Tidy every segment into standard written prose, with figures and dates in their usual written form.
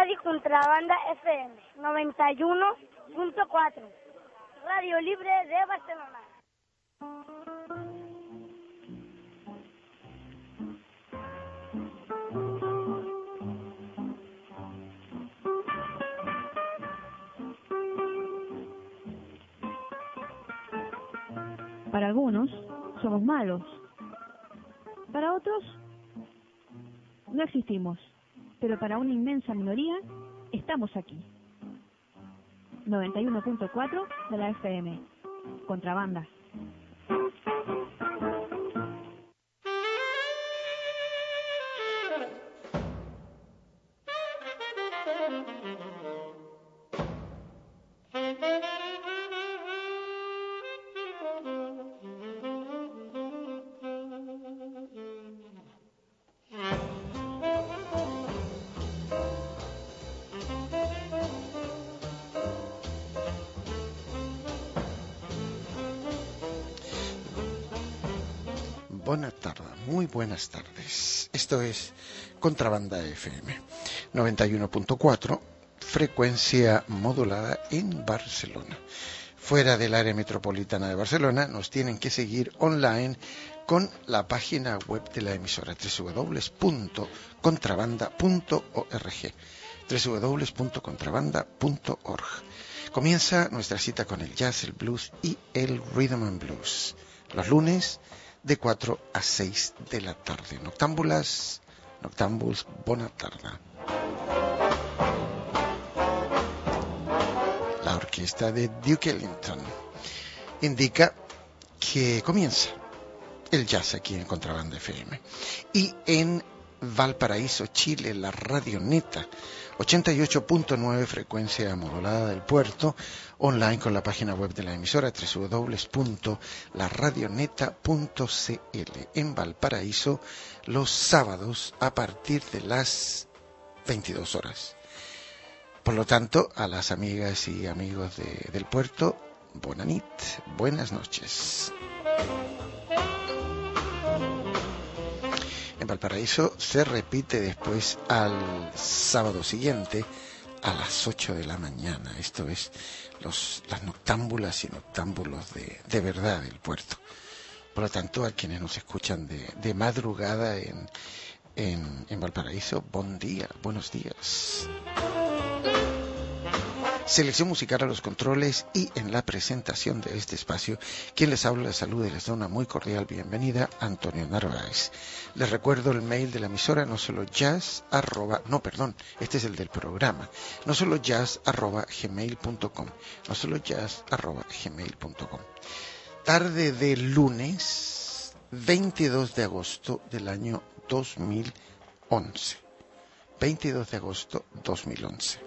Radio Contrabanda FM 91.4, Radio Libre de Barcelona. Para algunos somos malos, para otros no existimos, pero para una inmensa minoría estamos aquí. 91.4 de la FM, Contrabanda. Buenas tardes, muy buenas tardes. Esto es Contrabanda FM 91.4, frecuencia modulada en Barcelona. Fuera del área metropolitana de Barcelona nos tienen que seguir online con la página web de la emisora www.contrabanda.org www.contrabanda.org. Comienza nuestra cita con el jazz, el blues y el rhythm and blues los lunes de 4 a 6 de la tarde. Noctámbulas, noctámbuls, bona tarda. La orquesta de Duke Ellington indica que comienza el jazz aquí en Contrabanda FM. Y en Valparaíso, Chile, la Radioneta 88.9, frecuencia modulada del puerto, online con la página web de la emisora www.laradioneta.cl. En Valparaíso, los sábados a partir de las 22 horas. Por lo tanto, a las amigas y amigos del puerto, bona nit, buenas noches. En Valparaíso se repite después al sábado siguiente a las 8 de la mañana. Esto es las noctámbulas y noctámbulos de verdad del puerto. Por lo tanto, a quienes nos escuchan de madrugada en Valparaíso, buen día, buenos días. Selección musical a los controles y en la presentación de este espacio, quien les habla, les saluda y les da una muy cordial bienvenida, Antonio Narváez. Les recuerdo el mail de la emisora, este es el del programa, gmail.com. Tarde de lunes 22 de agosto del año 2011. 22 de agosto 2011.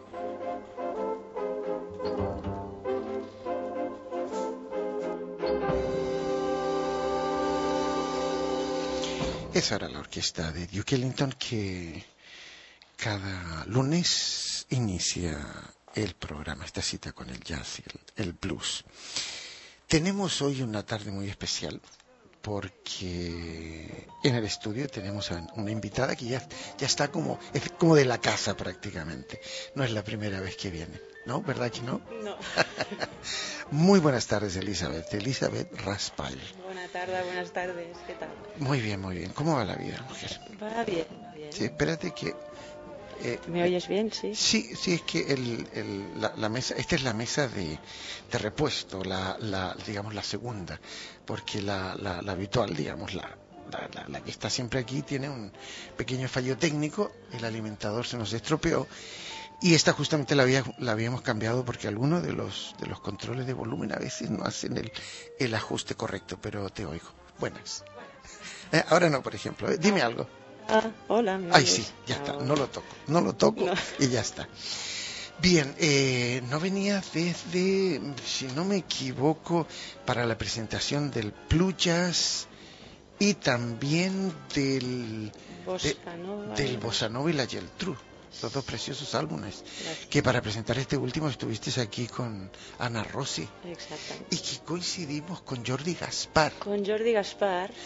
Esa era la orquesta de Duke Ellington que cada lunes inicia el programa, esta cita con el jazz y el blues. Tenemos hoy una tarde muy especial porque en el estudio tenemos a una invitada que ya está como de la casa prácticamente. No es la primera vez que viene, ¿no? ¿Verdad que no? No. Muy buenas tardes, Elizabeth Raspall. Buenas tardes, ¿qué tal? Muy bien. ¿Cómo va la vida, mujer? Va bien. Sí, espérate que... ¿Me oyes bien? Sí. Sí, es que la mesa, esta es la mesa de repuesto, digamos la segunda, porque la habitual, digamos la que está siempre aquí, tiene un pequeño fallo técnico, el alimentador se nos estropeó. Y esta justamente la habíamos cambiado porque algunos de los controles de volumen a veces no hacen el ajuste correcto, pero te oigo. Buenas. Ahora no, por ejemplo. Dime algo. Hola. Ay, sí, ya está. No lo toco no. Y ya está. Bien, no venía desde, si no me equivoco, para la presentación del Blue Jazz y también del Bossa Nova y la Geltrú. Los dos preciosos álbumes. Gracias. Que para presentar este último estuviste aquí con Ana Rossi. Exactamente. Y que coincidimos con Jordi Gaspar.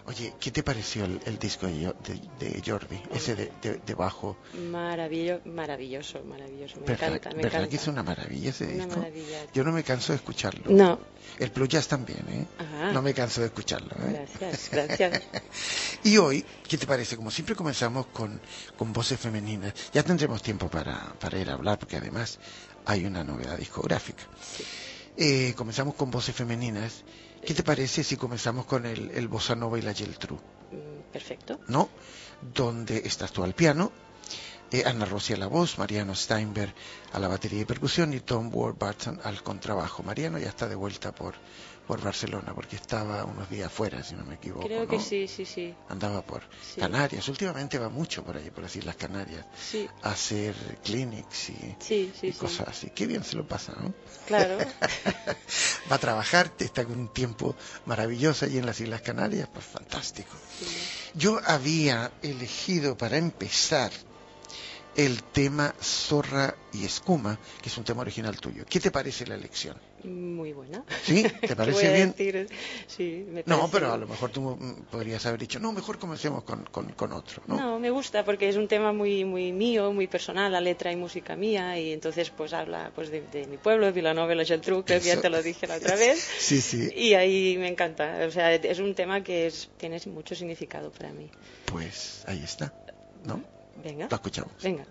Oye, ¿qué te pareció el disco de Jordi? Ese de bajo. Maravilloso. Me encanta. ¿Verdad que es una maravilla ese Una disco? maravilla. Yo no me canso de escucharlo. No. El Blue Jazz también, ¿eh? Ajá. No me canso de escucharlo, ¿eh? Gracias. Y hoy, ¿qué te parece? Como siempre comenzamos con voces femeninas. Ya tendremos tiempo para ir a hablar, porque además hay una novedad discográfica. Sí. Comenzamos con voces femeninas. ¿Qué te parece si comenzamos con el Bossa Nova y la Geltrú? Perfecto. ¿No? Donde estás tú al piano, Ana Rossi a la voz, Mariano Steinberg a la batería y percusión y Tom Warburton al contrabajo. Mariano ya está de vuelta por Barcelona, porque estaba unos días fuera, si no me equivoco. Creo ¿no? que sí. Andaba por Canarias. Últimamente va mucho por ahí, por decir las Canarias, a hacer clinics y cosas así. Qué bien se lo pasa, ¿no? Claro. Va a trabajar, está con un tiempo maravilloso allí en las Islas Canarias, pues fantástico. Sí. Yo había elegido para empezar el tema Zorra y Escuma, que es un tema original tuyo. ¿Qué te parece la elección? Muy buena. ¿Sí? ¿Te parece bien? Sí, me parece. No, pero a lo mejor tú podrías haber dicho, no, mejor comencemos con otro, ¿no? No, me gusta porque es un tema muy mío, muy personal, la letra y música mía, y entonces pues habla pues de mi pueblo, de Vilanova y la Geltrú, que ya te lo dije la otra vez. Sí. Y ahí me encanta, o sea, es un tema que tiene mucho significado para mí. Pues ahí está, ¿no? Venga. Lo escuchamos. Venga.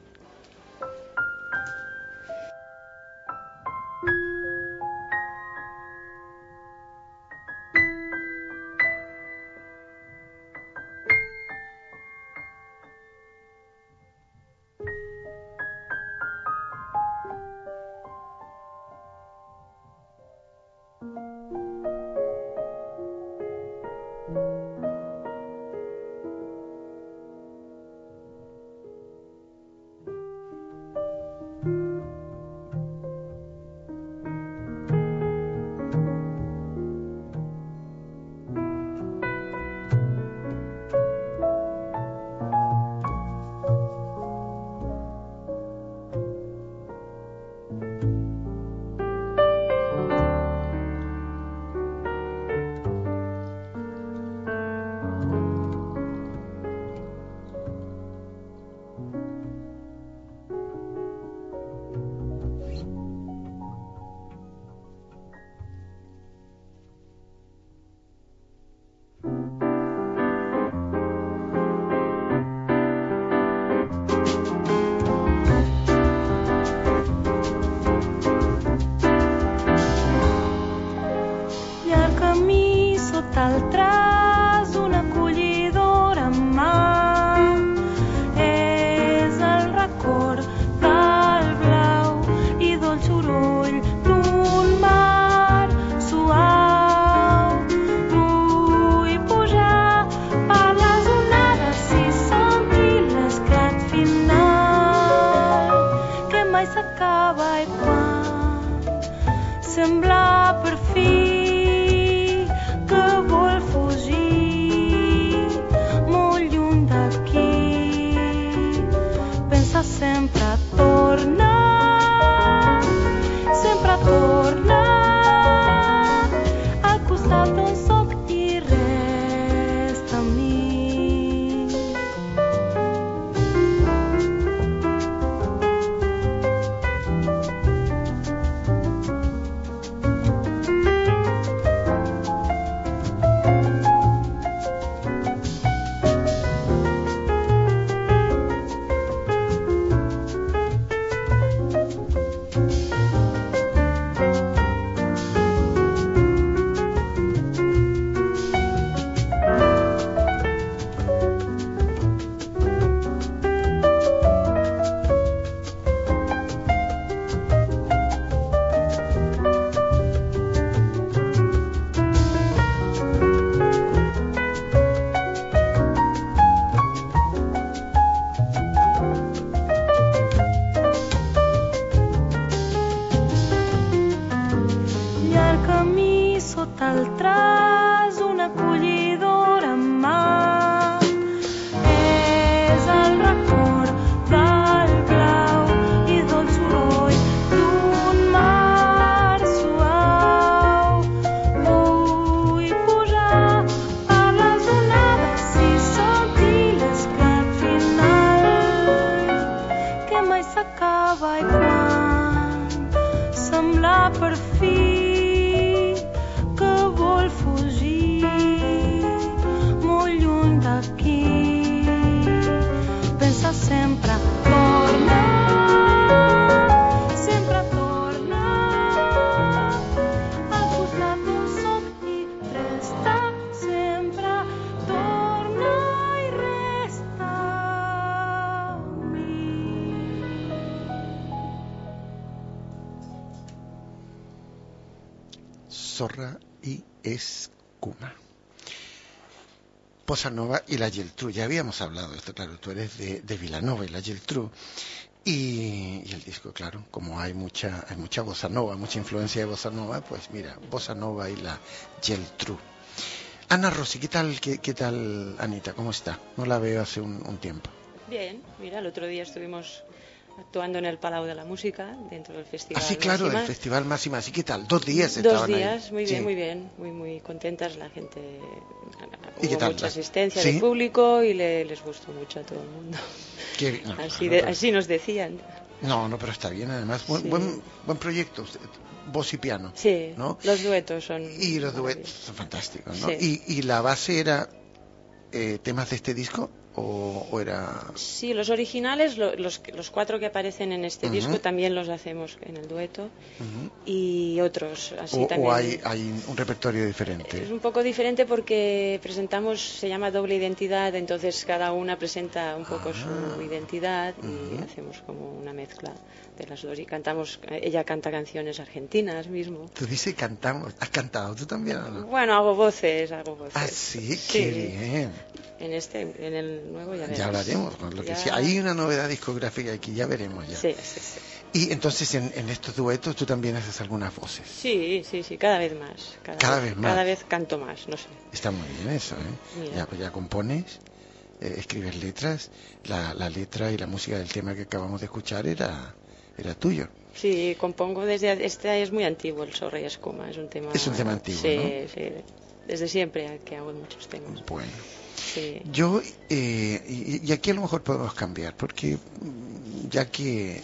Zorra y Escuma. Bossa Nova y la Geltrú. Ya habíamos hablado de esto, claro, tú eres de Vilanova y la Geltrú. Y el disco, claro, como hay mucha bossa nova, mucha influencia de bossa nova, pues mira, bossa nova y la Geltrú. Ana Rossi, ¿qué tal, Anita? ¿Cómo está? No la veo hace un tiempo. Bien, mira, el otro día estuvimos actuando en el Palau de la Música, dentro del festival. Ah, sí, claro, Máxima. el Festival Máxima. ¿Sí, qué tal? 2 días 2 estaban días, ahí. muy bien, Sí. muy bien, muy contentas la gente. ¿Y qué Hubo tal? mucha asistencia ¿Sí? de público y les gustó mucho a todo el mundo. Qué bien. No, Así, claro, así nos decían. no, pero está bien, además, Sí. buen proyecto, voz y piano, Sí, ¿no? los duetos son Y los duetos maravillosos. son fantásticos, ¿no? Sí. Y la base era temas de este disco o era... Sí, los originales, los 4 que aparecen en este Ujú. disco también los hacemos en el dueto Ujú. y otros así o también. hay un repertorio diferente. Es un poco diferente porque presentamos, se llama doble identidad, entonces cada una presenta un poco su identidad y Ujú. hacemos como una mezcla de las dos y cantamos, ella canta canciones argentinas mismo. Tú dices cantamos, ¿has cantado tú también o no? Bueno, hago voces. Ah, sí, Sí. qué bien. En el nuevo ya verás. Ya hablaremos, con lo que Ya- sí. Hay una novedad discográfica aquí, ya veremos ya. Sí. Y entonces en estos duetos tú también haces algunas voces. Sí, cada vez más. Cada vez más. Cada vez canto más, no sé. Está muy bien eso, ¿eh? Mira. Ya compones, escribes letras, la letra y la música del tema que acabamos de escuchar era tuyo. Sí, compongo desde... Este es muy antiguo, el Zorra y Escuma. Es un tema... Es un tema antiguo, sí, ¿no? Sí, desde siempre que hago muchos temas. Bueno. Sí. Yo, y aquí a lo mejor podemos cambiar, porque ya que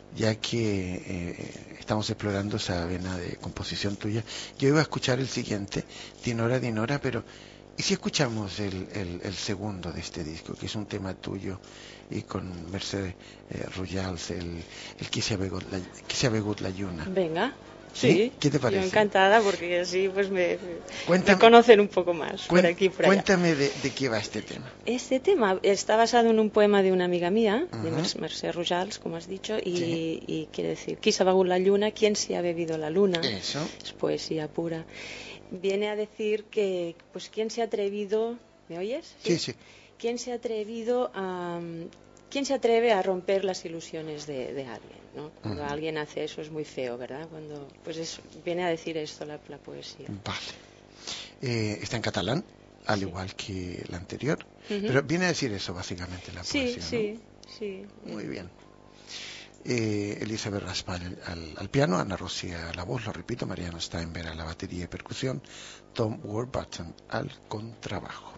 estamos explorando esa vena de composición tuya, yo iba a escuchar el siguiente, Dinora, pero ¿y si escuchamos el segundo de este disco, que es un tema tuyo y con Mercedes Rujals, el Qui s'ha begut la lluna? Venga. ¿Sí? Sí. ¿Qué te parece? Yo encantada porque así pues me Cuéntame- conocen un poco más por aquí y por allá. Cuéntame de qué va este tema. Este tema está basado en un poema de una amiga mía, de Ujú. Mercè Rujals, como has dicho, y, Sí. y quiere decir, qui s'ha begut la lluna, ¿quién se ha bebido la luna? Eso. Es poesía pura. Viene a decir que, pues, ¿quién se ha atrevido? ¿Me oyes? Sí. ¿Quién se ha atrevido a... ¿Quién se atreve a romper las ilusiones de alguien? ¿No? Cuando Ujú. alguien hace eso es muy feo, ¿verdad? Cuando, pues viene a decir esto la poesía. Vale. Está en catalán, al Sí. igual que la anterior. Ujú. Pero viene a decir eso básicamente la Sí, poesía, sí. ¿no? Muy bien. Elizabeth Raspal al piano, Ana Rossi a la voz, lo repito, Mariano Steinberg a la batería y percusión, Tom Warburton al contrabajo.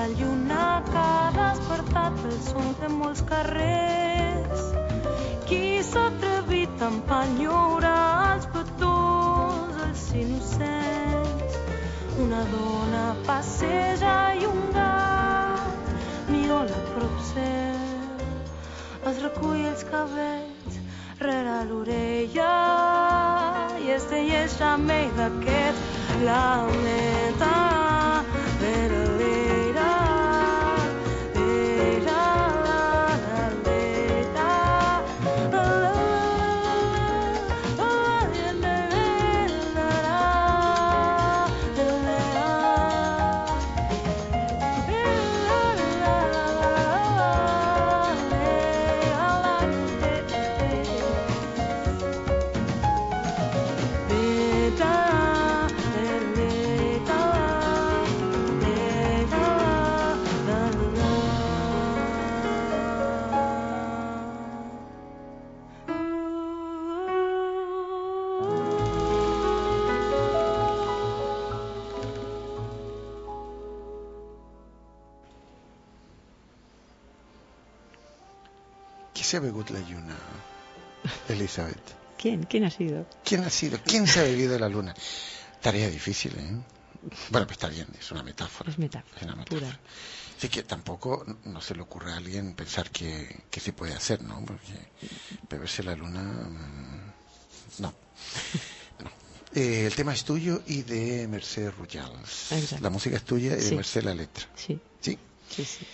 la lluna que ha despertat el son de molts carrers. Qui s'ha atrevit a empenyorar els petons, els innocents? Una dona passeja i un gat miola prop seu. Es recull els cabells rere l'orella i es teixeix amb ell d'aquest lamenta. Se ha begut la lluna, Elizabeth? ¿Quién ha sido? ¿Quién ha sido? ¿Quién se ha bebido la luna? Tarea difícil, ¿eh? Bueno, pues está bien, es una metáfora. Es metáfora, es una metáfora. Pura. Así que tampoco no se le ocurre a alguien pensar que se puede hacer, ¿no? Porque beberse la luna, no. El tema es tuyo y de Mercè Rujals. Exacto. La música es tuya y de Sí. Mercè la letra. Sí. ¿Sí? Sí, sí.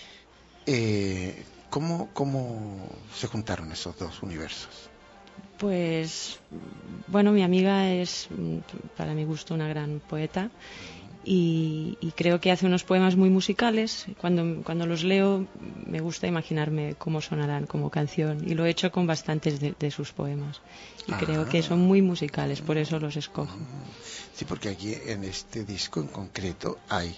¿Cómo se juntaron esos dos universos? Pues, bueno, mi amiga es, para mi gusto, una gran poeta y creo que hace unos poemas muy musicales. Cuando los leo me gusta imaginarme cómo sonarán como canción y lo he hecho con bastantes de sus poemas y creo que son muy musicales, por eso los escojo. Sí, porque aquí en este disco en concreto hay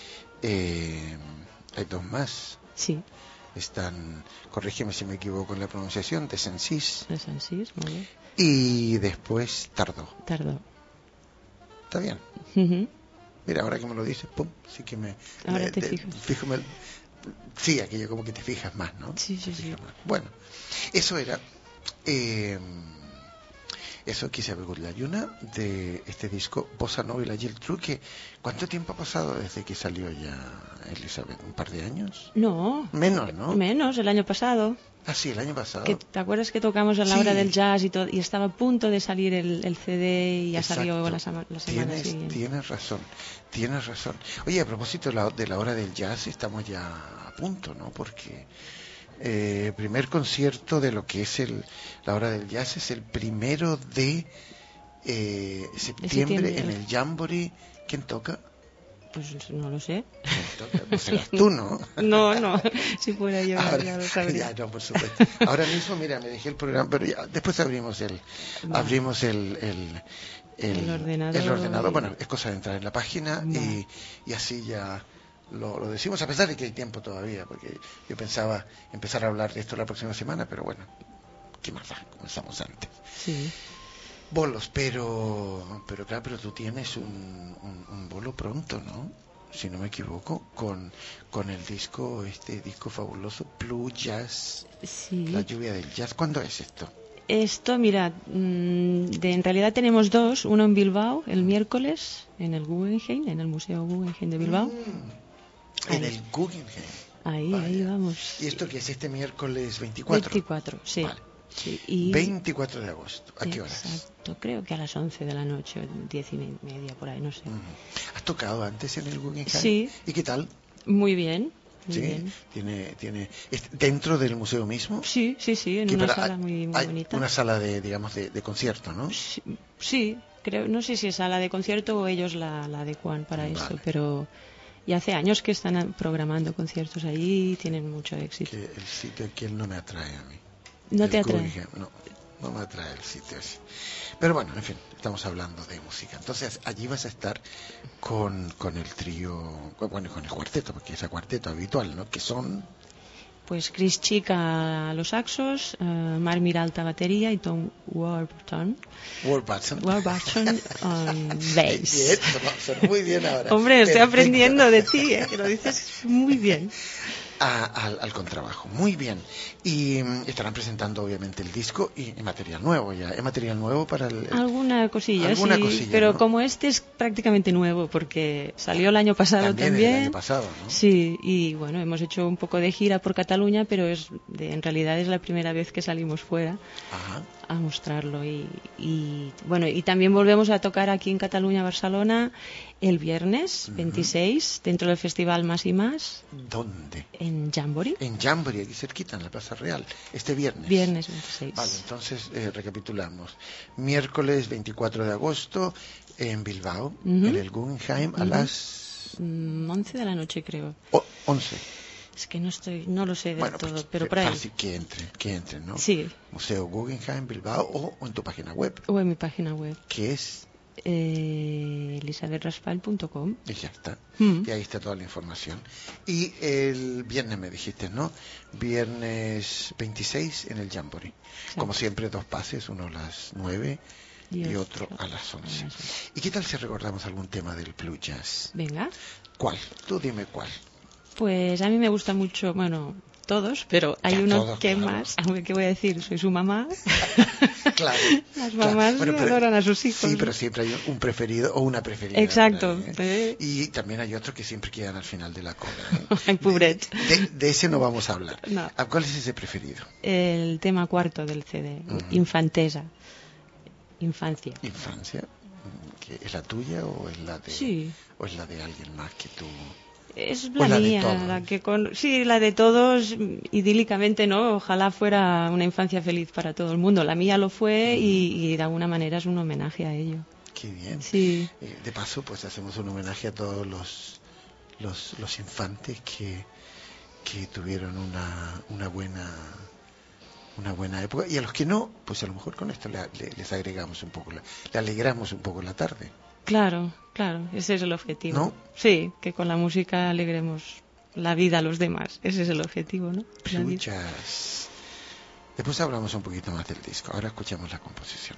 dos más. Sí. Están, corrígeme si me equivoco en la pronunciación, de Sensis. De Sensis, muy bien. Y después Tardó. Tardó. ¿Está bien? Uh-huh. Mira, ahora que me lo dices, pum, sí que me... Ahora te fijas. Sí, aquello como que te fijas más, ¿no? Sí, sí, sí. Más. Bueno, eso era... eso que se ha begut la lluna de este disco Bossa Nova y la Geltrú, que ¿cuánto tiempo ha pasado desde que salió ya, Elizabeth? ¿Un par de años? No. Menos, ¿no? Menos, el año pasado. Ah, sí, el año pasado. ¿Te acuerdas que tocamos a la hora del jazz y todo? Y estaba a punto de salir el CD y ya salió la semana siguiente. Tienes razón. Oye, a propósito de la hora del jazz, estamos ya a punto, ¿no? Porque... primer concierto de lo que es la hora del jazz es el 1 de septiembre en el Jamboree. ¿Quién toca? Pues no lo sé. Pues serás tú, ¿no? No, si fuera yo ahora, ya lo sabría. Ya, no, por supuesto. Ahora mismo, mira, me dejé el programa, pero ya después abrimos el ordenador. Bueno, es cosa de entrar en la página y así ya lo decimos, a pesar de que hay tiempo todavía, porque yo pensaba empezar a hablar de esto la próxima semana, pero bueno, ¿qué más da? Comenzamos antes. Sí. Bolos, pero claro, pero tú tienes un bolo pronto, ¿no? Si no me equivoco, con el disco, este disco fabuloso, Blue Jazz, sí. La lluvia del jazz. ¿Cuándo es esto? Esto, mira, en realidad tenemos dos, uno en Bilbao, el miércoles, en el Guggenheim, en el Museo Guggenheim de Bilbao. En el Guggenheim. Ahí vamos. ¿Y esto qué es este miércoles 24? 24, sí. Vale. Sí, y 24 de agosto. ¿A qué horas? Exacto, creo que a las 11 de la noche, 10:30 por ahí, no sé. ¿Has tocado antes en el Guggenheim? Sí. ¿Y qué tal? Muy bien. Muy sí, bien. Tiene dentro del museo mismo. Sí, en una sala muy bonita. Una sala de concierto, ¿no? Sí, creo, no sé si es sala de concierto o ellos la adecuan para eso, pero y hace años que están programando conciertos ahí, tienen mucho éxito. Que el sitio que no me atrae a mí. ¿No te atrae? No me atrae el sitio ese. Pero bueno, en fin, estamos hablando de música. Entonces, allí vas a estar con el trío, bueno, con el cuarteto, porque es el cuarteto habitual, ¿no? Que son... pues Chris Chick a los saxos, Mark Miralta a batería y Tom Warburton on bass. Bien, suena muy bien ahora. Hombre, estoy Perfecto. aprendiendo de ti, que lo dices muy bien. Al contrabajo, muy bien. Y estarán presentando obviamente el disco y material nuevo ya. ¿Es material nuevo para el...? Alguna cosilla, Alguna sí, cosilla, pero ¿no? como este es prácticamente nuevo el año pasado También el año pasado, ¿no? Sí, y bueno, hemos hecho un poco de gira por Cataluña, pero en realidad es la primera vez que salimos fuera Ajá. a mostrarlo y bueno, y también volvemos a tocar aquí en Cataluña, Barcelona, el viernes 26 dentro del festival Más y Más ¿Dónde? en Jamboree. En Jamboree, aquí cerquita, en la Plaza Real, este viernes. Viernes 26. Vale, entonces recapitulamos. Miércoles 24 de agosto en Bilbao, en el Guggenheim, a las 11 de la noche, creo. 11. Es que no lo sé del Bueno, todo, pues, pero por ahí. fácil que entren, ¿no? Sí, Museo Guggenheim, Bilbao, o en tu página web, o en mi página web, que es... elisabethraspal.com. Y ya está. Mm. Y ahí está toda la información. Y el viernes me dijiste, ¿no? Viernes 26 en el Jamboree. Exacto. Como siempre, 2 pases, uno a las 9 y otro a las 11. ¿Y qué tal si recordamos algún tema del Blue Jazz? Venga, ¿Cuál? Tú dime cuál. pues a mí me gusta mucho, bueno, todos, pero hay Ya, uno todos, que claro. más, aunque qué voy a decir, soy su mamá. Claro. Las claro. mamás Bueno, pero- adoran a sus hijos. Sí, pero siempre hay un preferido o una preferida. Exacto. ¿verdad? Y también hay otros que siempre quedan al final de la cola. Ay, pobret. De ese no vamos a hablar. No. ¿A cuál es ese preferido? El tema cuarto del CD, Infantesa. Infancia. Infancia. ¿Que ¿Es la tuya o es la de Sí. o es la de alguien más que tú? Es Pues la la de mía, todos. la que sí, la de todos, idílicamente, ¿no? Ojalá fuera una infancia feliz para todo el mundo. La mía lo fue y de alguna manera es un homenaje a ello. Qué bien. Sí. De paso, pues hacemos un homenaje a todos los infantes que tuvieron una buena época, y a los que no, pues a lo mejor con esto les agregamos un poco, le alegramos un poco la tarde. Claro, ese es el objetivo. ¿No? Sí, que con la música alegremos la vida a los demás. Ese es el objetivo, ¿no? La vida. Escuchas. Después hablamos un poquito más del disco. Ahora escuchamos la composición.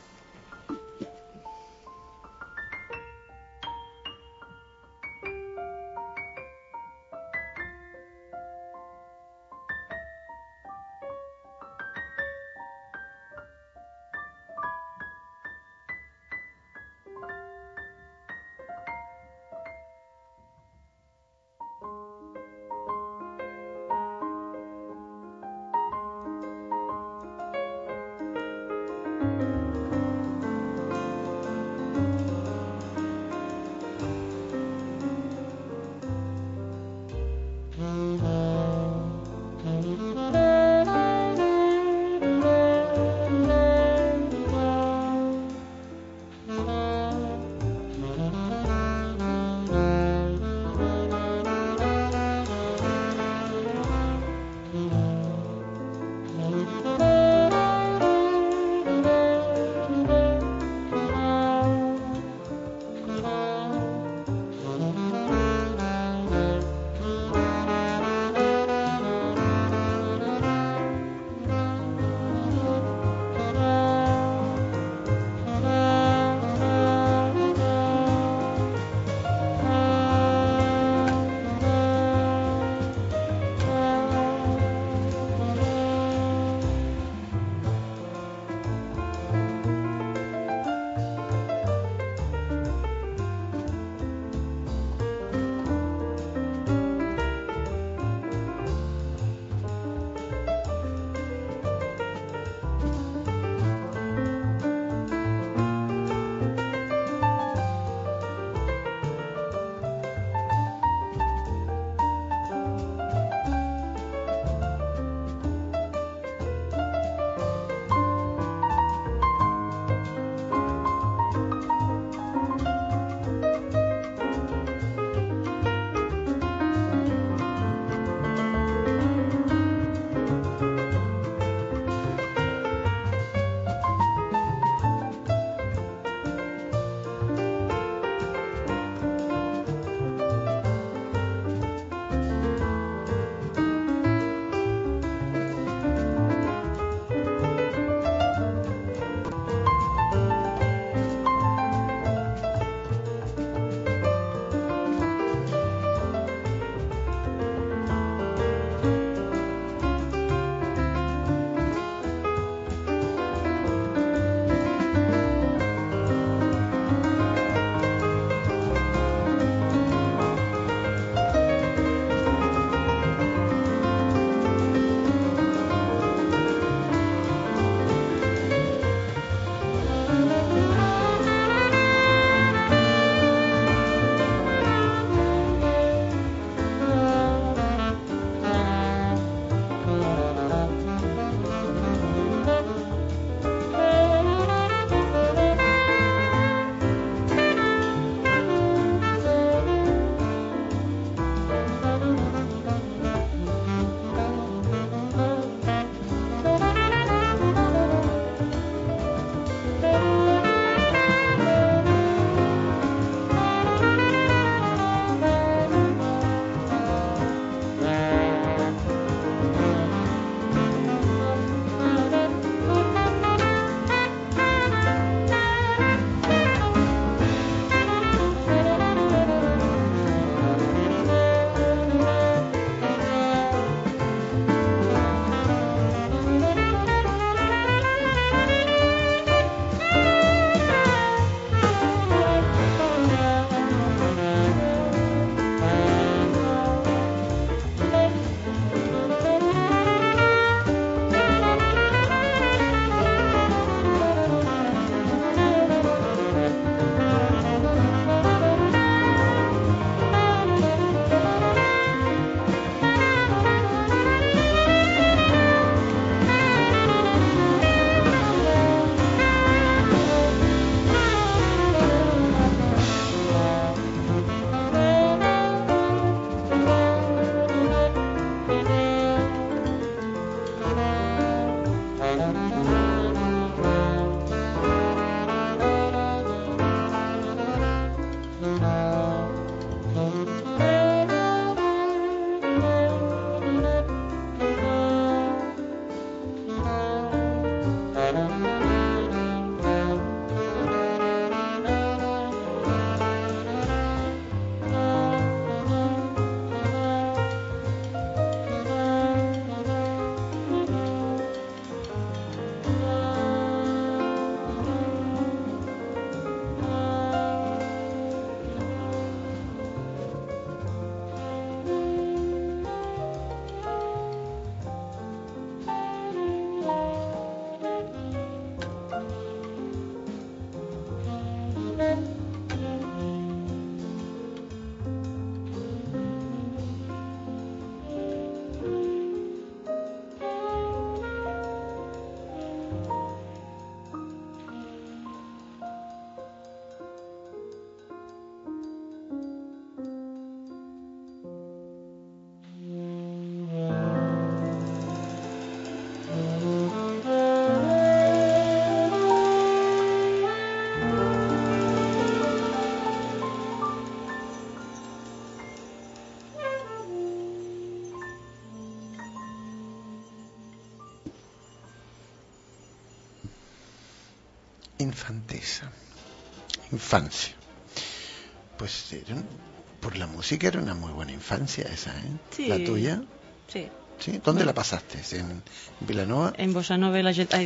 Infantesa, infancia. Pues por la música era una muy buena infancia esa, ¿eh? Sí. ¿La tuya? Sí. ¿Sí? ¿Dónde la pasaste? ¿En Vilanova? En Bossa Nova y la Geltrú.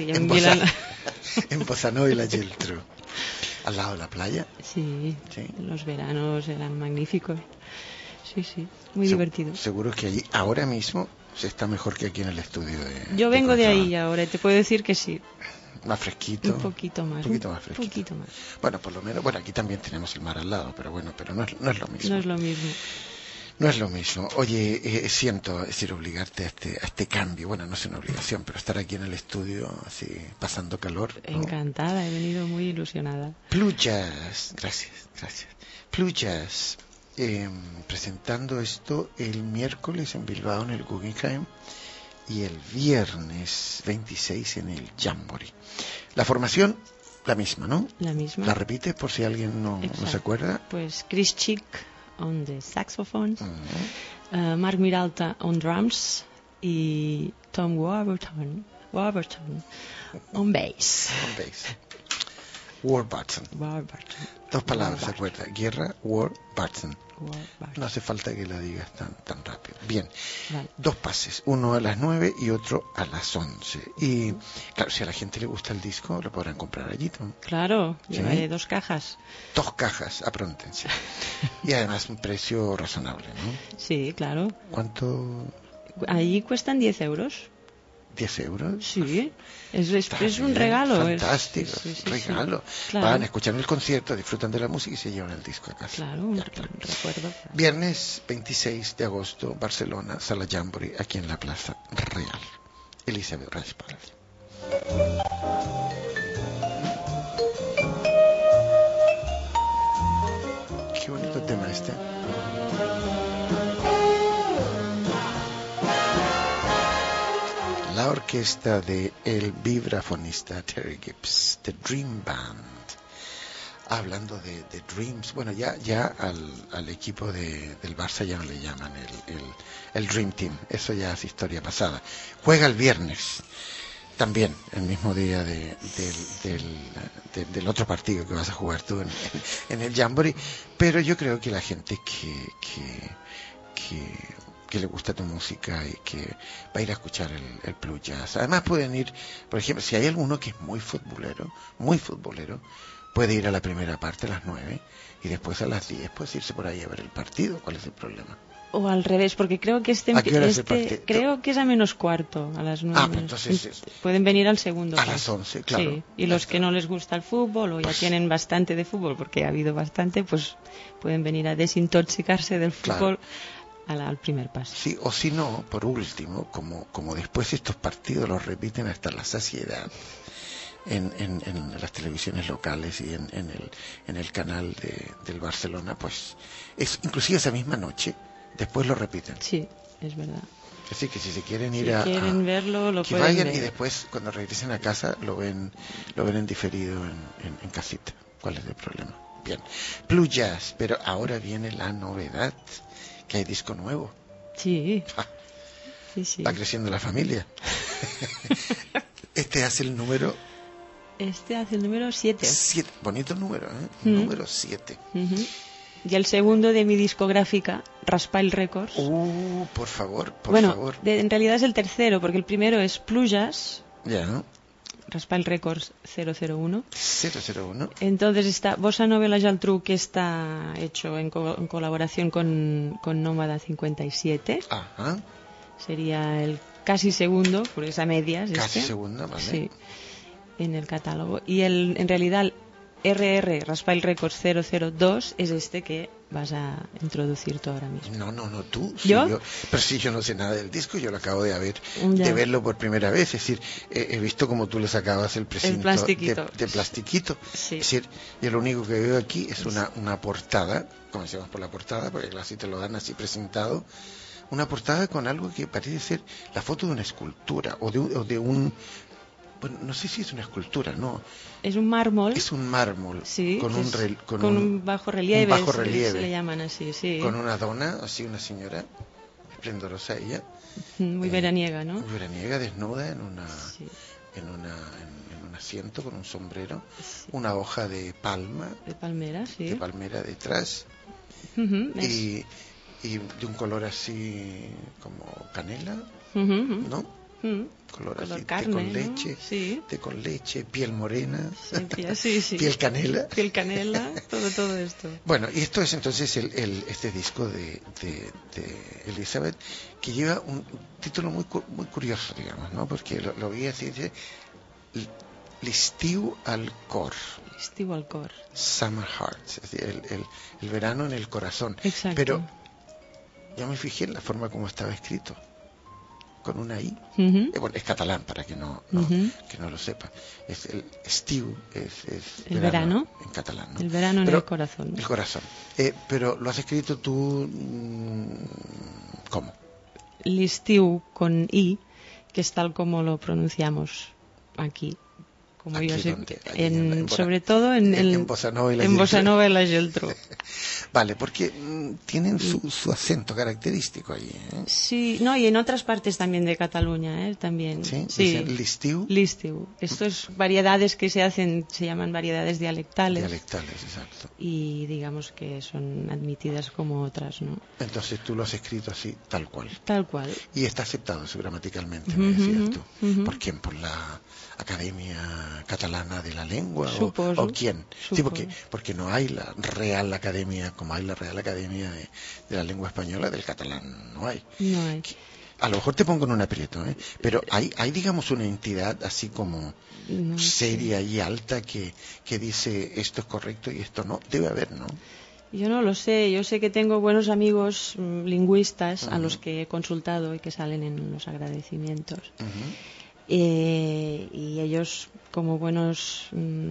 En Bossa Nova y la Geltrú. ¿Al lado de la playa? Sí. Sí. Los veranos eran magníficos. Sí, sí. Muy divertido. Seguro que allí, ahora mismo, se está mejor que aquí en el estudio de... Yo vengo de ahí ahora y te puedo decir que sí. Más fresquito. Un poquito más. Un poquito más fresquito. Un poquito más. Bueno, por lo menos, bueno, aquí también tenemos el mar al lado, pero bueno, pero no es lo mismo. No es lo mismo. No es lo mismo. Oye, siento, es decir, obligarte a este cambio. Bueno, no es una obligación, pero estar aquí en el estudio, así, pasando calor, ¿no? Encantada, he venido muy ilusionada. Pluyas, gracias. Pluyas, presentando esto el miércoles en Bilbao en el Guggenheim y el viernes 26 en el Jamboree. La formación, la misma, ¿no? La misma. ¿La repites por si alguien no se acuerda? Pues Chris Chick on the saxophone, Mark Miralta on drums y Tom Warburton on bass. Warburton. Warburton. Dos palabras, ¿se acuerda? Guerra, Warburton. Warburton. No hace falta que la digas tan rápido. Bien, Vale. Dos pases, uno a las 9 y otro a las 11. Y claro, si a la gente le gusta el disco, lo podrán comprar allí, ¿no? Claro, ¿Sí? llevaré 2 cajas. 2 cajas, apróntense. Y además un precio razonable, ¿no? Sí, claro. ¿Cuánto? Allí cuestan 10 euros. ¿€10? Sí, es un bien, regalo. Fantástico, Sí, regalo. Claro. Van, escuchan el concierto, disfrutan de la música y se llevan el disco a casa. Claro, un recuerdo. Viernes 26 de agosto, Barcelona, Sala Jamboree, aquí en la Plaza Real. Elizabeth Raspal. Qué bonito tema este. La orquesta de el vibrafonista Terry Gibbs, The Dream Band. Hablando de Dreams, bueno, ya al equipo del Barça ya no le llaman el Dream Team, eso ya es historia pasada. Juega el viernes, también el mismo día del otro partido que vas a jugar tú en el Jamboree, pero yo creo que la gente que le gusta tu música y que va a ir a escuchar el Blue Jazz. Además pueden ir, por ejemplo, si hay alguno que es muy futbolero, puede ir a la primera parte a las 9 y después a las 10 puedes irse por ahí a ver el partido. ¿Cuál es el problema? O al revés, porque creo que ¿A qué hora es el partido? creo que es a -4, a las 9. Ah, pues entonces pueden venir al segundo. a las 11, claro. Sí, y los que no les gusta el fútbol o ya tienen bastante de fútbol, porque ha habido bastante, pues pueden venir a desintoxicarse del fútbol. Al primer paso. Sí, o si no, por último, como después estos partidos los repiten hasta la saciedad en las televisiones locales y en el canal del Barcelona, pues es inclusive esa misma noche, después lo repiten. Sí, es verdad. Así que si se quieren ir Si quieren verlo, lo que pueden vayan ver. y después cuando regresen a casa lo ven en diferido en casita. ¿Cuál es el problema? Bien. Blue Jazz, pero ahora viene la novedad, que hay disco nuevo. Sí. Ja, Sí. va creciendo la familia. Este hace el número Este hace el número 7. 7. Bonito número, ¿eh? Número 7. Y el segundo de mi discográfica, Raspail Records. Por favor, por bueno, favor. en realidad es el tercero, porque el primero es Plujas, Ya, ¿no? Raspail Records 001. 001. Entonces está Bossa Novela Jaltru, que está hecho en colaboración con Nómada 57. Ajá. Sería el casi segundo, porque es a medias. Casi segundo, vale. Sí, en el catálogo. Y en realidad el Raspail Records 002 es este que vas a introducir tú ahora mismo. No, tú. ¿Yo? Pero si yo no sé nada del disco, yo lo acabo de Ya. verlo por primera vez. Es decir, he visto como tú le sacabas el precinto plastiquito. de plastiquito. Sí. Es decir, yo lo único que veo aquí es una portada, comencemos por la portada, porque así te lo dan así presentado, una portada con algo que parece ser la foto de una escultura o de un... Bueno, no sé si es una escultura, no. Es un mármol. Es un mármol. Sí, con un bajo relieve. Un bajo relieve. Se le llaman así, sí. Con una dona, así una señora, esplendorosa ella. Muy veraniega, ¿no? Muy veraniega, desnuda en Sí. en un asiento con un sombrero, Sí. una hoja de palma, De palmera, sí. de palmera detrás, y de un color así como canela, ¿no? Color así, carne, té con ¿no? leche, Sí. té con leche, piel morena, Sí. piel canela. Piel canela, todo esto. Bueno, y esto es entonces este disco de Elizabeth, que lleva un título muy curioso, digamos, ¿no? Porque lo vi así, dice L'estiu al cor. Estiu al cor. Summer Hearts, es decir, el verano en el corazón. Exacto. Pero yo me fijé en la forma como estaba escrito, con una I. Bueno, es catalán, para que no lo sepa. Es el estiu, es El verano. en catalán, ¿no? El verano en Pero el corazón. el corazón. Pero lo has escrito tú, ¿cómo? L'estiu con I, que es tal como lo pronunciamos aquí. Como Aquí yo sé, donde, allí en sobre todo en Bossa Nova y la en Bossa Geltrú. Nova y la Geltrú. Vale, porque tienen su acento característico allí, ¿eh? Sí, no, y en otras partes también de Cataluña, también. Sí, Sí. dicen l'estiu. L'estiu. Estos variedades que se hacen se llaman variedades dialectales. Dialectales, exacto. Y digamos que son admitidas como otras, ¿no? Entonces tú lo has escrito así, tal cual. Tal cual. Y está aceptado eso gramaticalmente, me decías tú. ¿Por quién? ¿Por la Academia Catalana de la Lengua? Suposo. ¿O quién? Sí, Suposo. porque no hay la Real Academia, como hay la Real Academia de la Lengua Española, del catalán no hay. No hay. A lo mejor te pongo en un aprieto, pero hay digamos una entidad así como No seria y alta que dice esto es correcto y esto no. Debe haber, ¿no? Yo no lo sé, yo sé que tengo buenos amigos lingüistas a los que he consultado y que salen en los agradecimientos. Y ellos, como buenos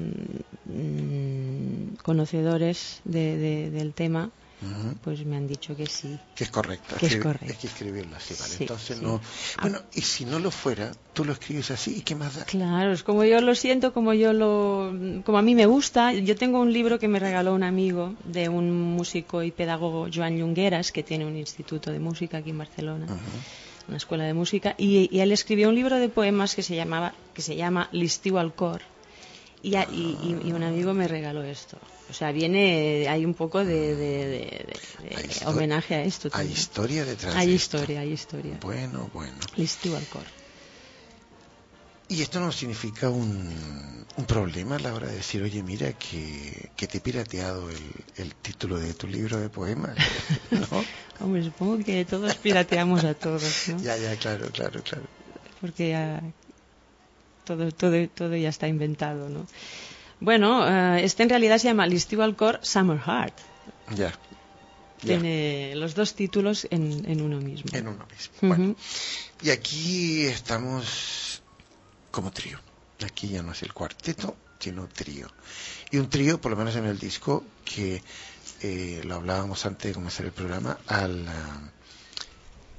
conocedores del tema, pues me han dicho que sí. Que es correcto. Que es correcto. Hay que escribirlo así, ¿vale? Sí, Entonces sí. no... Bueno, y si no lo fuera, tú lo escribes así, ¿y qué más da? Claro, es como yo lo siento, como a mí me gusta. Yo tengo un libro que me regaló un amigo de un músico y pedagogo, Joan Llongueras, que tiene un instituto de música aquí en Barcelona, una escuela de música, y él escribió un libro de poemas que se llama L'estiu al cor, y un amigo me regaló esto. O sea, hay un poco de homenaje a esto Hay también. historia detrás Hay de historia. Bueno. L'estiu al cor. ¿Y esto no significa un problema a la hora de decir, oye, mira, que te he pirateado el título de tu libro de poemas? ¿No? Hombre, supongo que todos pirateamos a todos, ¿no? Ya, claro. Porque ya todo ya está inventado, ¿no? Bueno, este en realidad se llama L'estiu al cor, Summer Heart. Ya. Tiene los dos títulos en uno mismo. En uno mismo. Bueno, y aquí estamos como trío. Aquí ya no es el cuarteto, sino trío. Y un trío, por lo menos en el disco, que lo hablábamos antes de comenzar el programa, al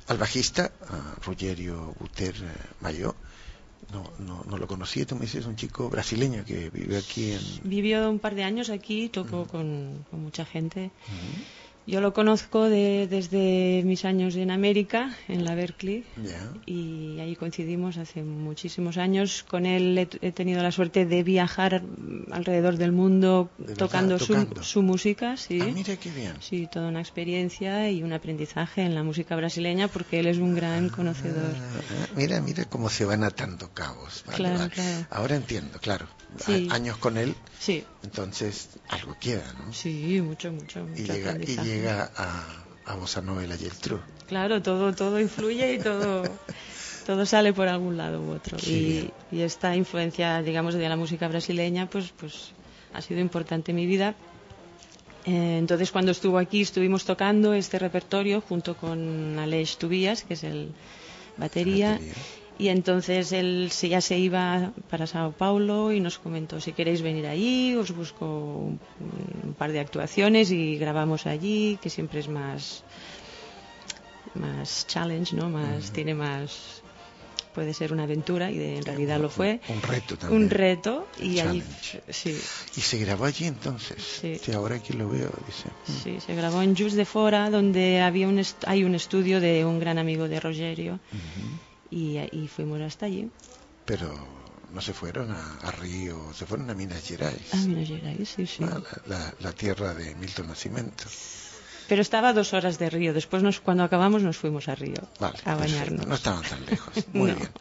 al bajista, a Rogério Buter Mayo. No lo conocí. Tú me dices, un chico brasileño que vive aquí en... Vivió un par de años aquí, tocó con mucha gente. Yo lo conozco desde mis años en América, en la Berkeley, y ahí coincidimos hace muchísimos años. Con él he tenido la suerte de viajar alrededor del mundo tocando su música. Sí. Ah, mira qué bien. Sí, toda una experiencia y un aprendizaje en la música brasileña, porque él es un gran conocedor. Mira cómo se van atando cabos. Vale. Claro. Ahora entiendo, claro. Sí. Años con él, sí. Entonces algo queda, ¿no? Sí, mucho. Y llega a Bossa Nova y la Geltrú. Claro, todo influye y todo sale por algún lado u otro. Y esta influencia, digamos, de la música brasileña, pues ha sido importante en mi vida. Entonces, cuando estuvo aquí, estuvimos tocando este repertorio junto con Aleix Tobias, que es el batería. Y entonces él ya se iba para Sao Paulo y nos comentó: si queréis venir allí, os busco un par de actuaciones y grabamos allí, que siempre es más challenge, ¿no? Tiene más, puede ser una aventura, y en realidad lo fue. Un reto también. Un reto, y allí, sí. Y se grabó allí entonces. Sí, ahora aquí lo veo, dice. Sí, se grabó en Juiz de Fora, donde hay un estudio de un gran amigo de Rogério. Y fuimos hasta allí. Pero no se fueron a Río, se fueron a Minas Gerais. A Minas Gerais, sí. La tierra de Milton Nascimento. Pero estaba a 2 horas de Río. Después, cuando acabamos, nos fuimos a Río a bañarnos. No estaban tan lejos. Muy bien.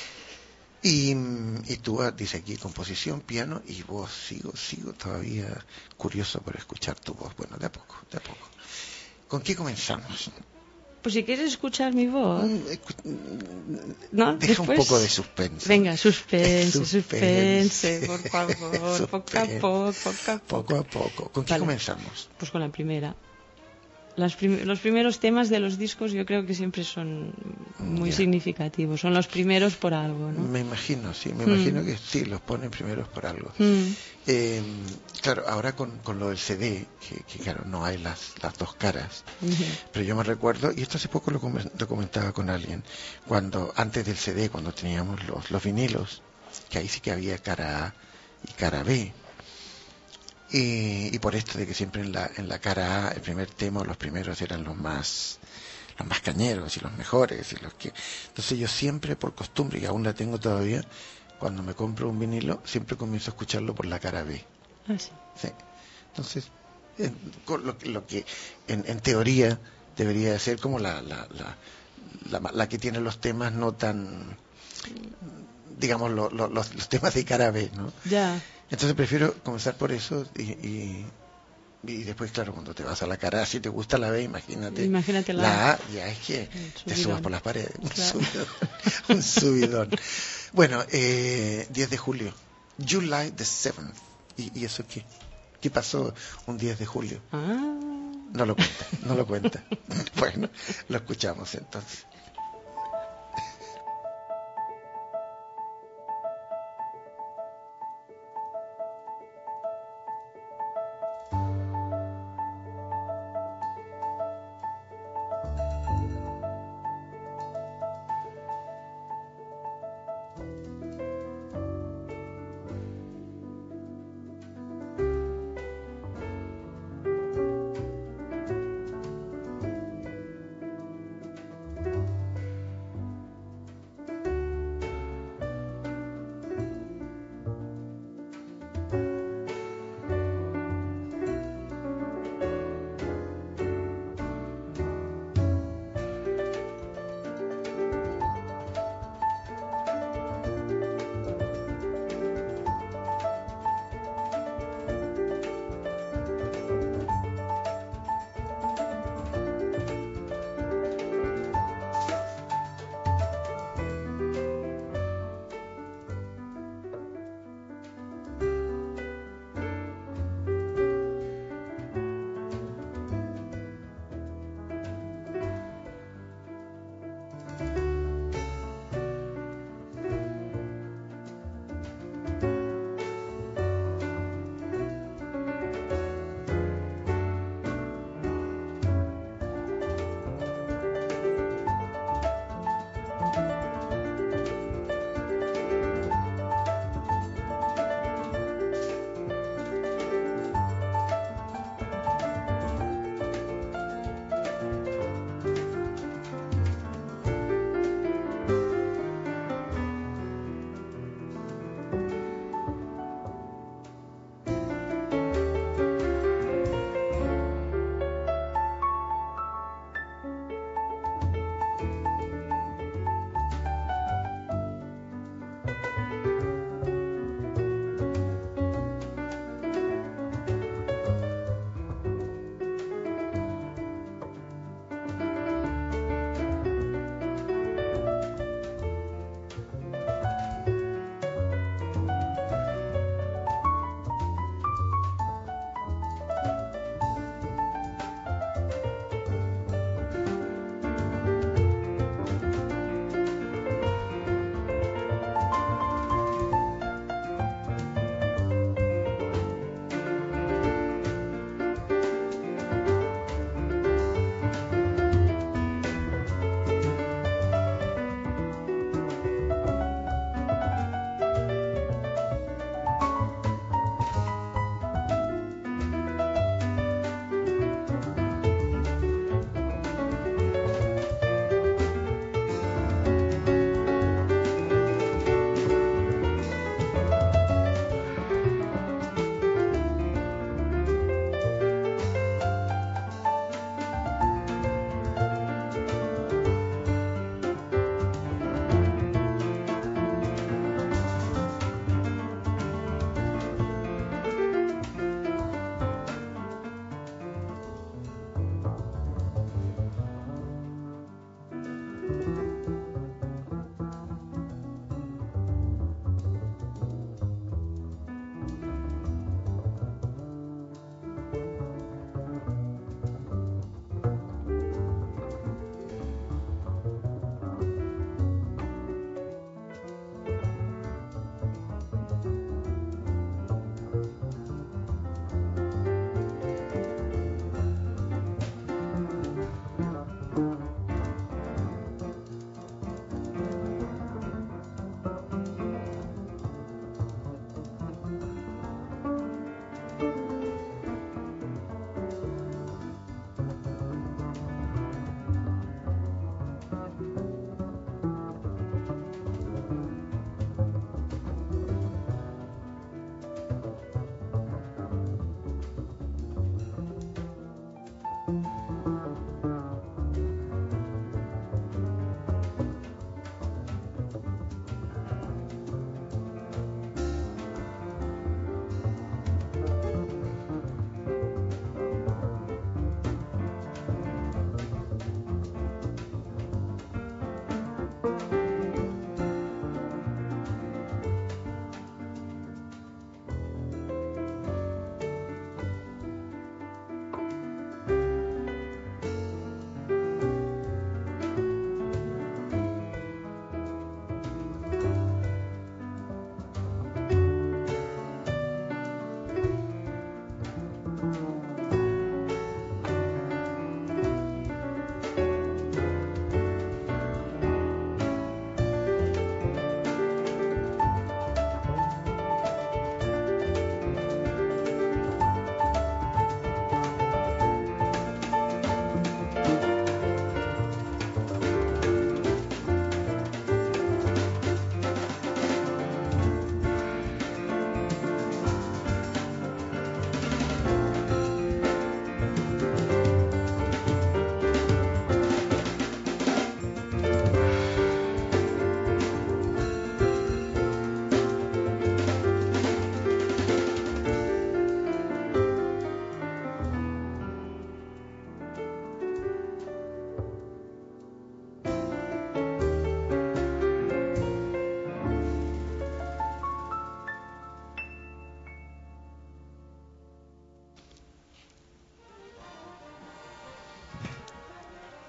Y tú dice aquí composición, piano, y voz. Sigo todavía curioso por escuchar tu voz. Bueno, de a poco. ¿Con qué comenzamos? Pues si quieres escuchar mi voz, ¿no? Deja un poco de suspense. Venga, suspense, por favor, poco a poco. ¿Con qué comenzamos? Pues con la primera. Los primeros temas de los discos yo creo que siempre son muy significativos. Son los primeros por algo, ¿no? Me imagino, imagino que sí, los ponen primeros por algo. Claro, ahora con lo del CD, que claro, no hay las dos caras, pero yo me recuerdo, y esto hace poco lo comentaba con alguien, cuando antes del CD, cuando teníamos los vinilos, que ahí sí que había cara A y cara B. Y por esto de que siempre en la cara A, el primer tema, los primeros eran los más cañeros y los mejores, entonces yo siempre, por costumbre, y aún la tengo todavía, cuando me compro un vinilo siempre comienzo a escucharlo por la cara B. Sí. Entonces lo que en teoría debería de ser como la que tiene los temas no tan, digamos, los temas de cara B, ¿no? Ya. Entonces prefiero comenzar por eso y después, claro, cuando te vas a la cara, si te gusta la B, imagínate la A, ya es que te subas por las paredes. Claro. Un subidón. Bueno, 10 de julio, July the 7th. ¿Y eso qué? ¿Qué pasó un 10 de julio? No lo cuenta. Bueno, lo escuchamos entonces.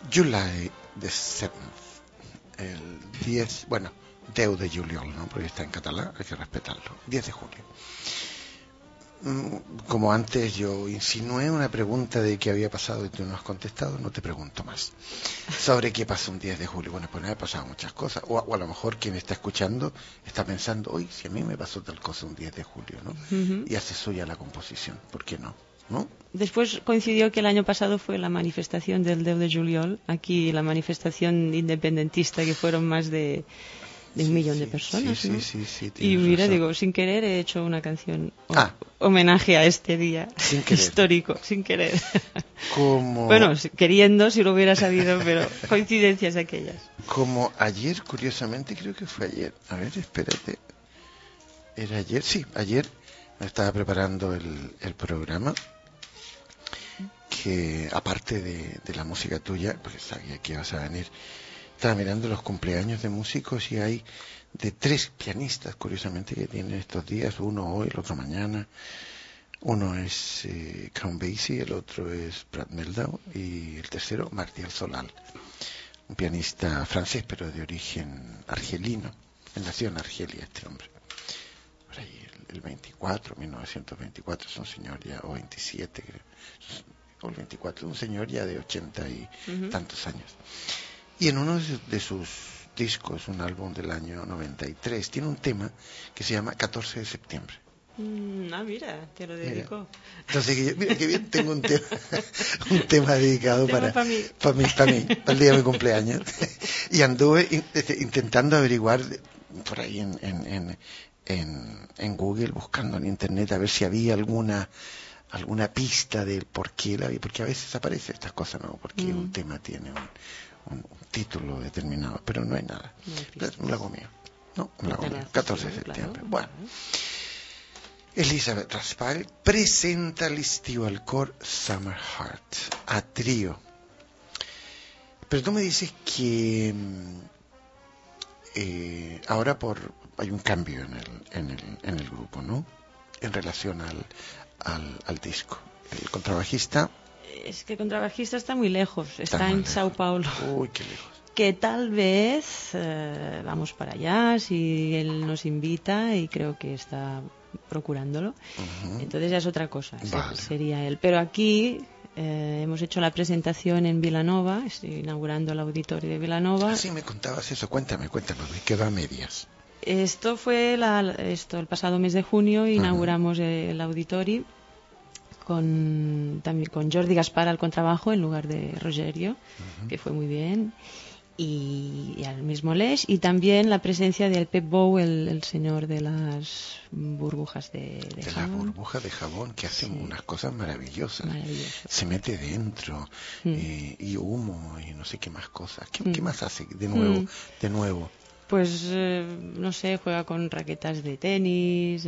July the 7th, el 10, bueno, 10 de juliol, ¿no? Porque está en catalán, hay que respetarlo. 10 de julio. Como antes yo insinué una pregunta de qué había pasado y tú no has contestado, no te pregunto más. ¿Sobre qué pasó un 10 de julio? Bueno, pues no ha pasado muchas cosas. O a lo mejor quien está escuchando está pensando, oye, si a mí me pasó tal cosa un 10 de julio, ¿no? Ujú. Y hace suya la composición, ¿por qué no? ¿No? Después coincidió que el año pasado fue la manifestación del 10 de juliol, aquí la manifestación independentista, que fueron más de un millón de personas, Sí, ¿no? sí, Y tienes mira, razón. digo, sin querer he hecho una canción Ah. homenaje a este día Sin querer. histórico, sin querer. Como, Bueno, queriendo, si lo hubiera sabido, pero coincidencias aquellas. como ayer, curiosamente, creo que fue ayer. A ver, espérate. ¿Era ayer? Sí, ayer me estaba preparando el programa, que aparte de la música tuya, porque sabía que ibas a venir, estaba mirando los cumpleaños de músicos y hay de 3 pianistas, curiosamente, que tienen estos días, uno hoy, el otro mañana. Uno es Count Basie, el otro es Brad Meldau y el tercero Martial Solal, un pianista francés pero de origen argelino. Él nació en Argelia, este hombre. Por ahí el 24, 1924, es un señor ya, o 27 creo, o el 24, un señor ya de 80 y tantos años. Y en uno de sus discos, un álbum del año 93, tiene un tema que se llama 14 de septiembre. Mira, te lo dedico. Entonces, mira que bien, tengo un tema dedicado para mí. Para el día de mi cumpleaños. Y anduve intentando averiguar por ahí en Google, buscando en internet, a ver si había alguna pista del por qué porque a veces aparece estas cosas, ¿no? Porque un tema tiene un título determinado, pero no hay nada. No lo hago mío. No, me lo hago mío. 14 de septiembre. Claro. Bueno. Elisabeth Raspall presenta l'estiu al cor Summer Heart a trío. Pero tú me dices que ahora hay un cambio en el grupo, ¿no? En relación al disco. El contrabajista... Es que el contrabajista está muy lejos, está muy en lejos. Sao Paulo. Uy, qué lejos. Que tal vez vamos para allá si él nos invita, y creo que está procurándolo. Entonces ya es otra cosa, Vale. sería él. Pero aquí hemos hecho la presentación en Vilanova, estoy inaugurando el auditorio de Vilanova. Sí, me contabas eso, cuéntame, porque quedó a medias. Esto fue el pasado mes de junio, inauguramos el auditorio también con Jordi Gaspar al contrabajo en lugar de Rogerio, que fue muy bien. Y al mismo Leix, y también la presencia del Pep Bow, el señor de las burbujas de jabón. La burbuja de jabón, que hace unas cosas maravillosas. Maravilloso. Se mete dentro, y humo, y no sé qué más cosas. ¿Qué más hace de nuevo? Pues, no sé, juega con raquetas de tenis,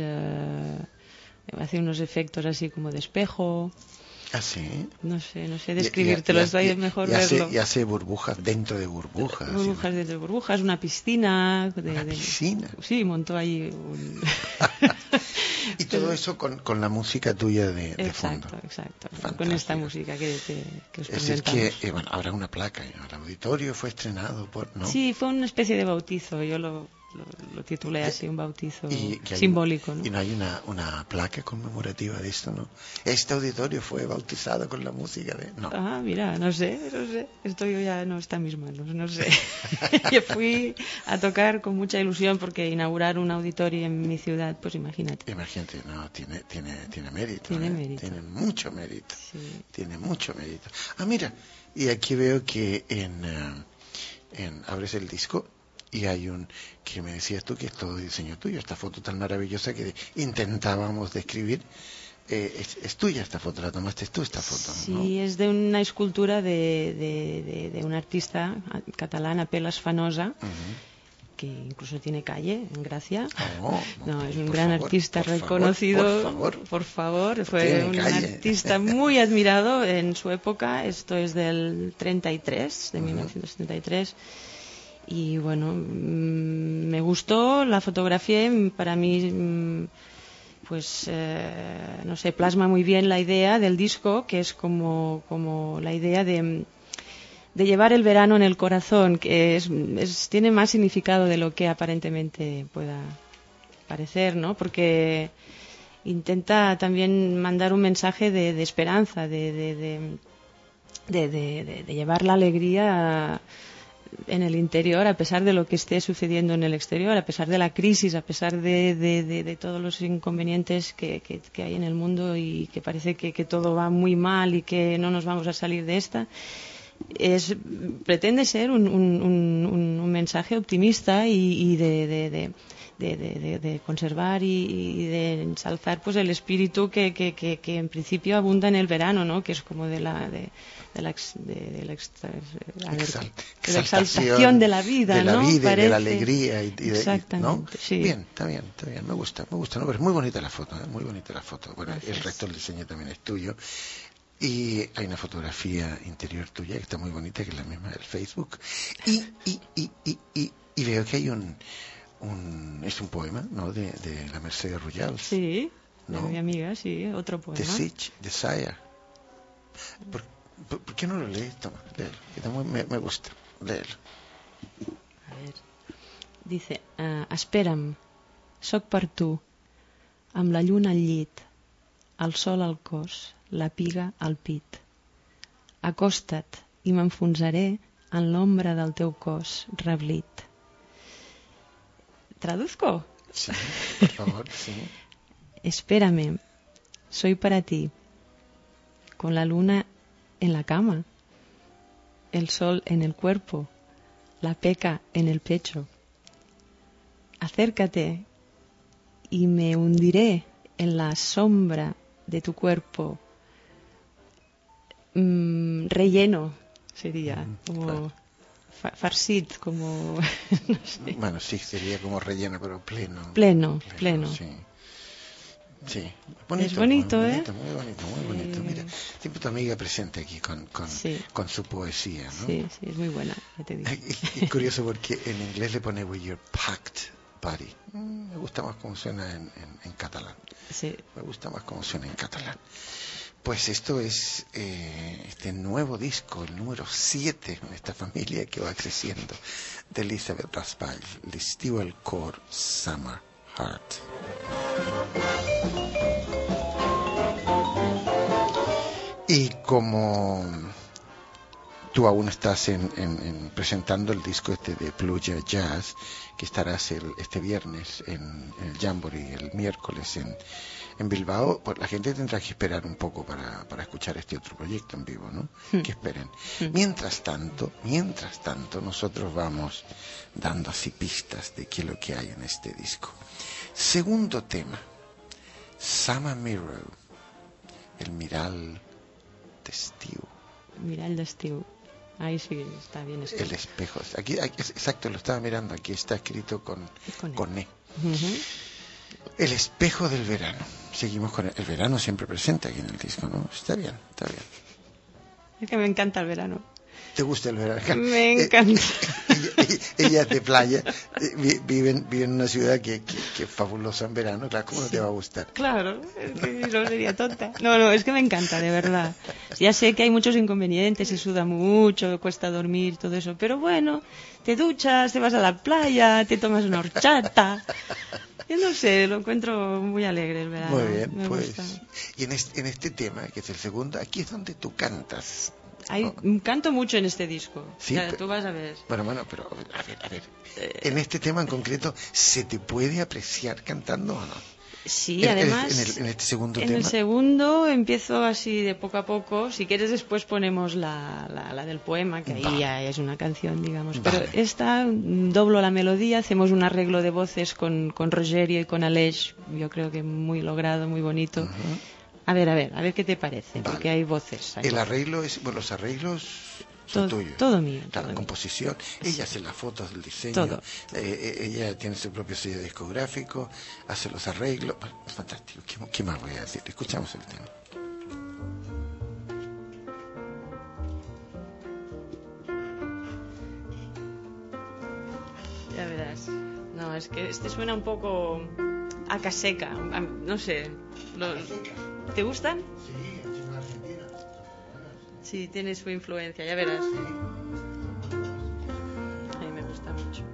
hace unos efectos así como de espejo. ¿Ah, sí? No sé describírtelo, es mejor verlo. Y hace burbujas dentro de burbujas. Burbujas dentro de burbujas, una piscina. ¿Una piscina? Sí, montó ahí un... Y todo eso con la música tuya de fondo. Exacto. Fantástico. Con esta música que os Es presentamos. decir, que habrá una placa. El auditorio fue estrenado ¿no? Sí, fue una especie de bautizo. Yo lo titulé así, un bautizo que simbólico, ¿no? Y no hay una placa conmemorativa de esto, ¿no? Este auditorio fue bautizado con la música de... No. Ah, mira, no sé. Esto ya no está en mis manos, no sé. Yo fui a tocar con mucha ilusión porque inaugurar un auditorio en mi ciudad, pues imagínate. Imagínate, no, tiene mérito. Tiene mérito. Tiene mucho mérito. Sí. Tiene mucho mérito. Ah, mira, y aquí veo que abres el disco y hay que me decías tú que es todo diseño tuyo, esta foto tan maravillosa que intentábamos describir. Es tuya esta foto, la tomaste tú esta foto, ¿no? Sí, es de una escultura de un artista catalán, Apel·les Fanosa, que incluso tiene calle en Gracia. No, es un gran artista reconocido. Por favor, fue un artista muy admirado en su época. Esto es del 33, de 1933. Y bueno, me gustó la fotografía, para mí, pues no sé, plasma muy bien la idea del disco, que es como la idea de llevar el verano en el corazón, que tiene más significado de lo que aparentemente pueda parecer, ¿no? Porque intenta también mandar un mensaje de esperanza, de llevar la alegría en el interior, a pesar de lo que esté sucediendo en el exterior, a pesar de la crisis, a pesar de todos los inconvenientes que hay en el mundo y que parece que todo va muy mal y que no nos vamos a salir de esta. Pretende ser un mensaje optimista y de conservar y de ensalzar pues el espíritu que en principio abunda en el verano, ¿no? Que es como de la exaltación de la vida, de la ¿no? vida, Parece. de la alegría Exactamente, ¿no? sí. Bien, está bien, me gusta, ¿no? Pero es muy bonita la foto, muy bonita la foto. Bueno, Gracias. el resto del diseño también es tuyo. Y hay una fotografía interior tuya que está muy bonita, que es la misma del Facebook. Y veo que hay es un poema, ¿no? De la Mercedes Rullals. Sí, ¿no? de mi amiga, sí, otro poema. The Siege, Desire. ¿Por qué no lo lees? Toma, léelo, que también me gusta, léelo. A ver, dice, espera'm, soc per tu, amb la lluna al llit, el sol al cos, la piga al pit. Acosta't i m'enfonsaré en l'ombra del teu cos reblit. ¿Traduzco? Sí, por favor, sí. Espérame, soy para ti, con la luna en la cama, el sol en el cuerpo, la peca en el pecho. Acércate y me hundiré en la sombra de tu cuerpo, relleno sería, como farcit, como no sé. Bueno, sí, sería como relleno, pero pleno. Pleno. Sí, Es bonito, muy ¿eh? Muy bonito. Mira, siempre tu amiga presente aquí Sí. con su poesía, ¿no? Sí, es muy buena, ya te digo. Y curioso porque en inglés le pone with your packed body. Me gusta más cómo suena en catalán. Sí. Me gusta más cómo suena en catalán. Pues esto es este nuevo disco, el número 7 en esta familia que va creciendo, de Elisabeth Raspall, l'estiu al cor, Summer Heart. Y como tú aún estás presentando el disco de Pluja Jazz, que estarás este viernes en el Jamboree, el miércoles en Bilbao, pues la gente tendrá que esperar un poco para escuchar este otro proyecto en vivo, ¿no? Que esperen. Mientras tanto, nosotros vamos dando así pistas de qué es lo que hay en este disco. Segundo tema, Summer Mirror, el miral d'estiu. Miral d'estiu. Ahí sí está bien escrito. El espejo. Aquí, exacto, lo estaba mirando. Aquí está escrito con E. Uh-huh. El espejo del verano. Seguimos con el verano siempre presente aquí en el disco, ¿no? Está bien. Es que me encanta el verano. ¿Te gusta el verano? Me encanta. Ella es de playa, vive en una ciudad que es fabulosa en verano, claro, ¿cómo no te va a gustar? Claro, es que no sería tonta. No, es que me encanta, de verdad. Ya sé que hay muchos inconvenientes, se suda mucho, cuesta dormir, todo eso, pero bueno, te duchas, te vas a la playa, te tomas una horchata. Yo no sé, lo encuentro muy alegre el verano. Muy bien, me pues. gusta. Y en este tema, que es el segundo, aquí es donde tú cantas. Canto mucho en este disco. Sí, ya, tú vas a ver. Bueno, pero a ver. En este tema en concreto, ¿se te puede apreciar cantando o no? Sí, además. En este segundo en tema. el segundo empiezo así de poco a poco. Si quieres, después ponemos la del poema, que ahí ya es una canción, digamos. Vale. Pero esta, doblo la melodía, hacemos un arreglo de voces con Rogerio y con Aleix. Yo creo que muy logrado, muy bonito. Uh-huh. A ver qué te parece, Vale. porque hay voces. El arreglo los arreglos son tuyos. Todo mío. La composición, ella hace las fotos del diseño, Todo. Ella tiene su propio sello discográfico, hace los arreglos, fantástico. ¿Qué más voy a decir? Escuchamos el tema. Ya verás. No, es que este suena un poco a caseca, no sé. ¿Te gustan? Sí, es una argentina. Sí, tiene su influencia, ya verás. Sí. gusta mucho.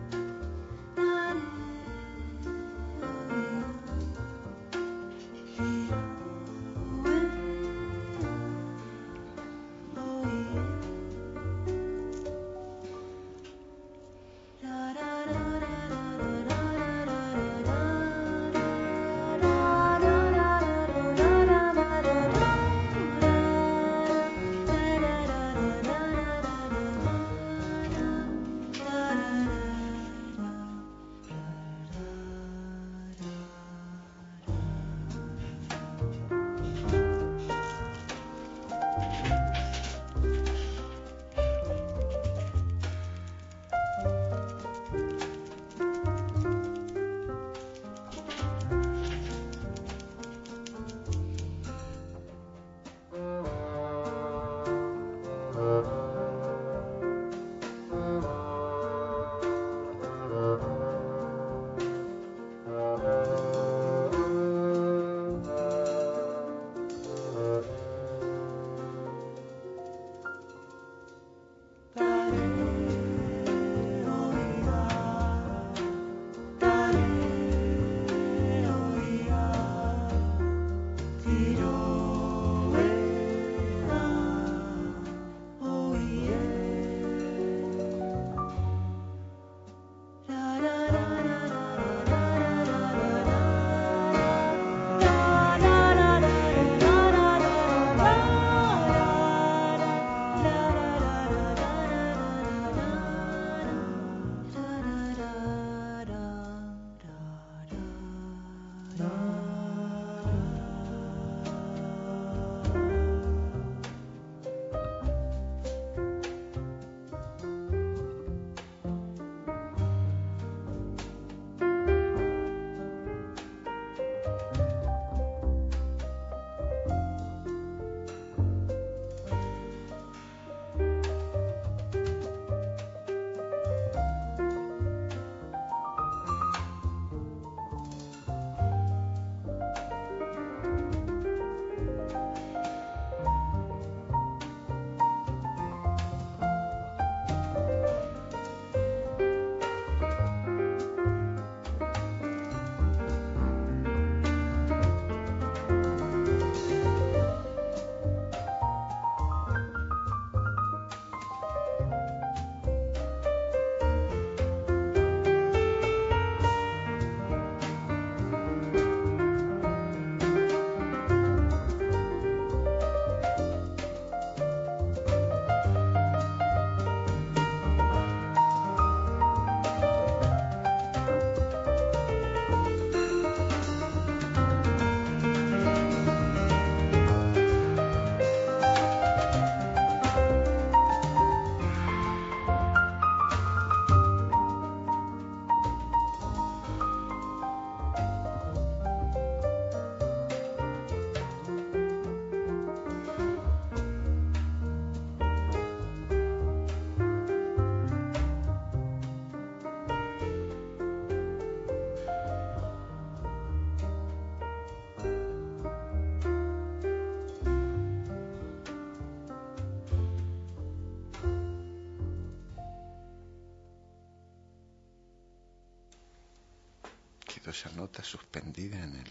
Esa nota suspendida en el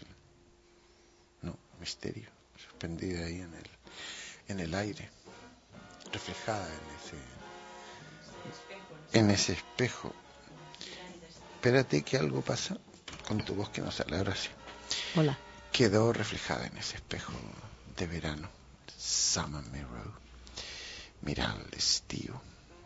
misterio, suspendida ahí en el aire, reflejada en ese espejo. Espérate que algo pasa con tu voz que no sale, ahora sí. Hola. Quedó reflejada en ese espejo de verano, Summer Mirror. Mira el estío.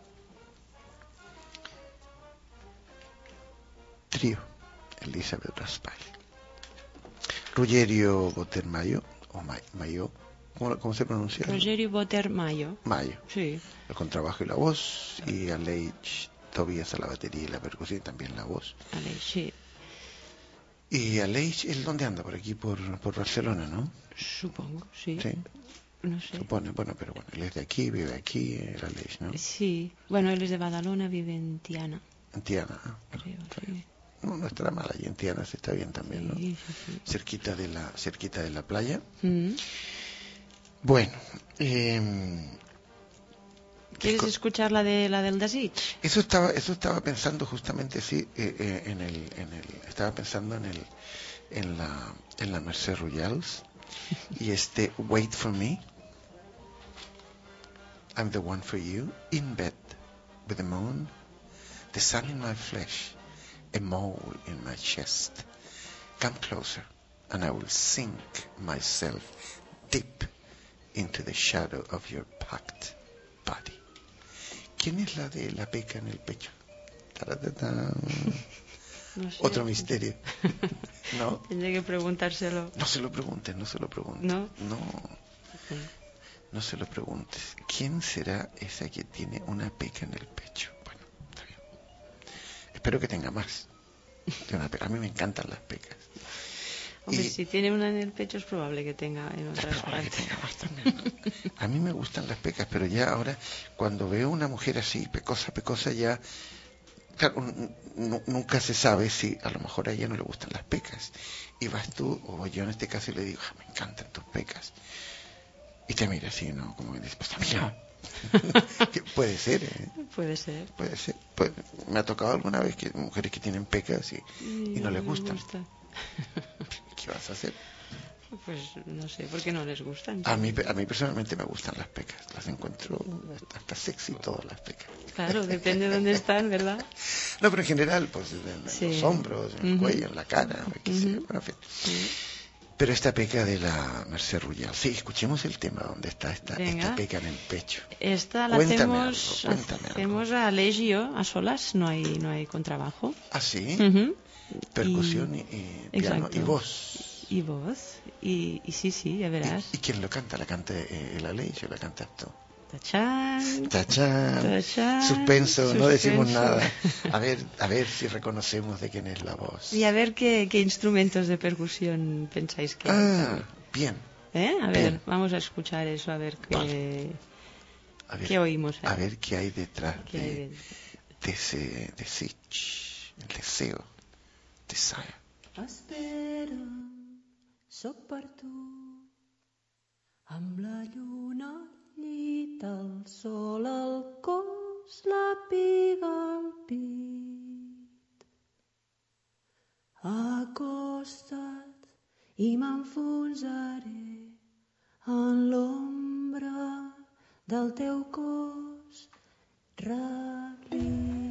Trío. Elizabeth Raspail. Ruggero Botermayo, o Mayo, ¿cómo se pronuncia? Ruggero Botermayo. Mayo. Sí. El contrabajo y la voz, y Aleix Tobias a la batería y la percusión, y también la voz. Aleix, sí. Y Aleix, ¿él dónde anda? Por aquí, por Barcelona, ¿no? Supongo, sí. Sí. No sé. Supone, bueno, pero bueno, él es de aquí, vive aquí, el Aleix, ¿no? Sí. Bueno, él es de Badalona, vive en Tiana. En Tiana, Creo, sí. No estará mal allí en Tiana, se está bien también, ¿no? Sí. Cerquita de la playa. Mm. Bueno, ¿Quieres escuchar la del Desig? Eso estaba pensando justamente, sí, estaba pensando en la Mercè Royals y Wait for Me. I'm the one for you, in bed with the moon, the sun in my flesh, a mole in my chest. Come closer, and I will sink myself deep into the shadow of your packed body. ¿Quién es la de la peca en el pecho? Taratata. No sé. Otro misterio. No. Tendré que preguntárselo. No se lo preguntes. ¿No? No se lo preguntes. ¿Quién será esa que tiene una peca en el pecho? Bueno, está bien. Espero que tenga más de una peca. A mí me encantan las pecas. Hombre, si tiene una en el pecho es probable que tenga en otras partes. Que tenga más también, ¿no? A mí me gustan las pecas, pero ya ahora cuando veo una mujer así, pecosa, ya... Claro, nunca se sabe si a lo mejor a ella no le gustan las pecas. Y vas tú, o yo en este caso, y le digo, me encantan tus pecas. Y te mira así, ¿no? Como que dices, pues a mí no. Puede ser, ¿eh? Puede ser. Me ha tocado alguna vez que mujeres que tienen pecas y no les gustan. ¿Qué vas a hacer? Pues no sé, ¿por qué no les gustan? A mí personalmente me gustan las pecas. Las encuentro hasta sexy todas las pecas. Claro, depende de dónde están, ¿verdad? No, pero en general, pues en los hombros, en el cuello, en la cara, bueno, en fin. Pero esta peca de la Mercè Royals, sí, escuchemos el tema donde está esta peca en el pecho. Esta la hacemos a Aleix y yo, a solas, no hay contrabajo. ¿Ah, sí? Percusión y piano y voz. Y voz, y sí, ya verás. ¿Y quién lo canta? ¿La canta el Aleix o la cantas tú? Tachán. Suspenso, no decimos nada. A ver si reconocemos de quién es la voz. Y a ver qué instrumentos de percusión pensáis que hay. Bien. A ver, vamos a escuchar eso, a ver qué oímos. A ver qué hay detrás de ese desig, el deseo, desire. Espera, sóc per tu, amb la lluna al llit, el sol al cos, la piga al pit. Acosta't i m'enfonsaré en l'ombra del teu cos relit.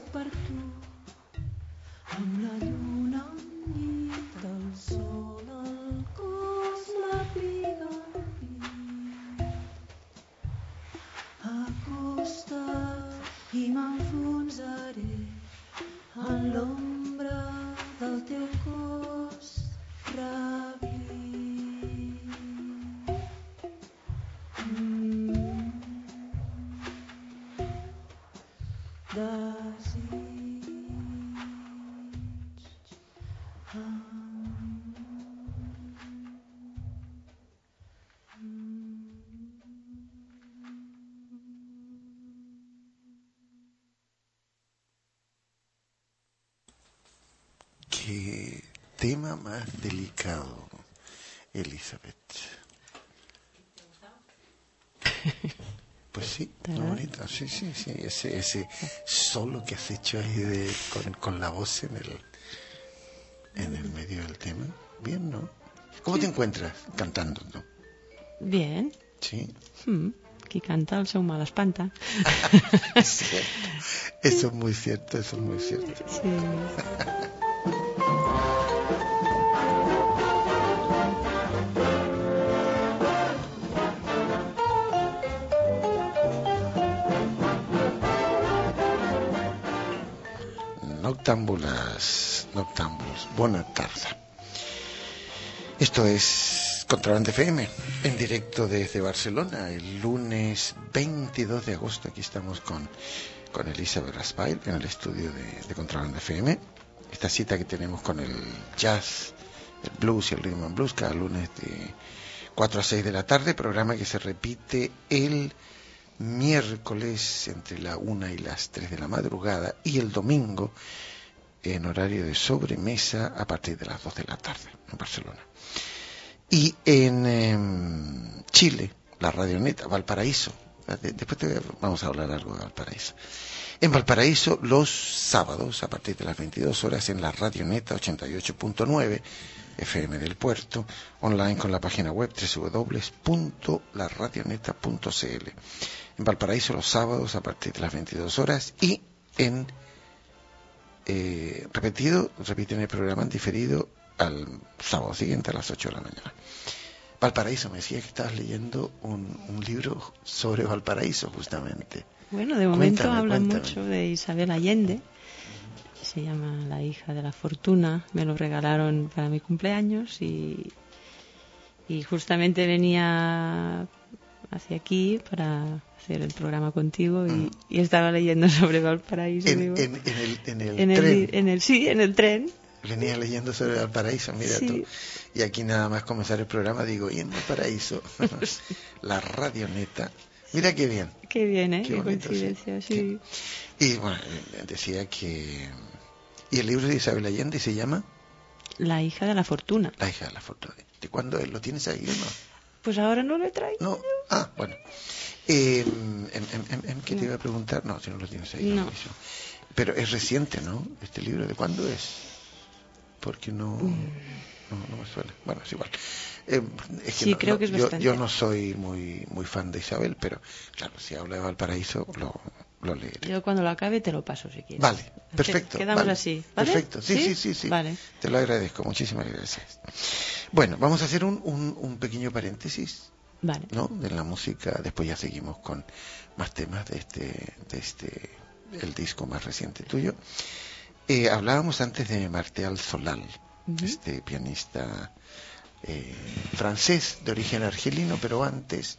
per tu, amb la lluna al llit, el sol al cos, la piga al pit. Acosta't i m'enfonsaré en l'ombra del teu cos rablit. Desig. Qué tema más delicado, Elizabeth. Pues sí, muy bonito, sí, ese solo que has hecho ahí con la voz en el medio del tema, bien, ¿no? ¿Cómo te encuentras cantando, no? Bien. Sí. Qui canta el seu mal espanta. Es cierto. Eso es muy cierto. Sí. Noctámbulos, buena tarde. Esto es Contrabanda FM, en directo desde Barcelona, el lunes 22 de agosto. Aquí estamos con Elizabeth Raspail en el estudio de Contrabanda FM. Esta cita que tenemos con el jazz, el blues y el rhythm and blues cada lunes de 4 a 6 de la tarde, programa que se repite el miércoles entre la 1 y las 3 de la madrugada y el domingo en horario de sobremesa a partir de las 2 de la tarde en Barcelona. Y en Chile, la Radioneta, Valparaíso. Después vamos a hablar algo de Valparaíso. En Valparaíso, los sábados, a partir de las 22 horas, en la Radioneta 88.9 FM del Puerto, online con la página web www.laradioneta.cl. En Valparaíso, los sábados, a partir de las 22 horas, y en repiten el programa en diferido al sábado siguiente a las 8 de la mañana. Valparaíso, me decías que estabas leyendo un libro sobre Valparaíso, justamente. Bueno, de momento hablan Cuéntame. mucho de Isabel Allende. Se llama La hija de la fortuna. Me lo regalaron para mi cumpleaños y justamente venía hacia aquí para hacer el programa contigo y estaba leyendo sobre Valparaíso. En el tren. En el tren. Venía leyendo sobre Valparaíso, mira Sí. tú. Y aquí nada más comenzar el programa digo, y en Valparaíso, la Radioneta. Mira qué bien. Qué bien, ¿eh? Qué Qué bonito, coincidencia, sí. Y bueno, decía que... ¿Y el libro de Isabel Allende se llama? La hija de la fortuna. La hija de la fortuna. ¿De cuándo es? ¿Lo tienes ahí o no? Pues ahora no lo he traído. No. Ah, bueno. ¿Qué te iba a preguntar? No, si no lo tienes ahí. No. Pero es reciente, ¿no? Este libro, ¿de cuándo es? Porque no me suena. Bueno, es igual. Es que sí, creo que es bastante. Yo no soy muy fan de Isabel, pero claro, si habla de Valparaíso, lo leeré. Yo cuando lo acabe te lo paso si quieres. Vale, perfecto. Quedamos vale. así, ¿vale? Perfecto, sí. Vale. Te lo agradezco, muchísimas gracias. Bueno, vamos a hacer un pequeño paréntesis, Vale. ¿no? De la música, después ya seguimos con más temas de el disco más reciente tuyo. Hablábamos antes de Martial Solal, este pianista francés de origen argelino, pero antes,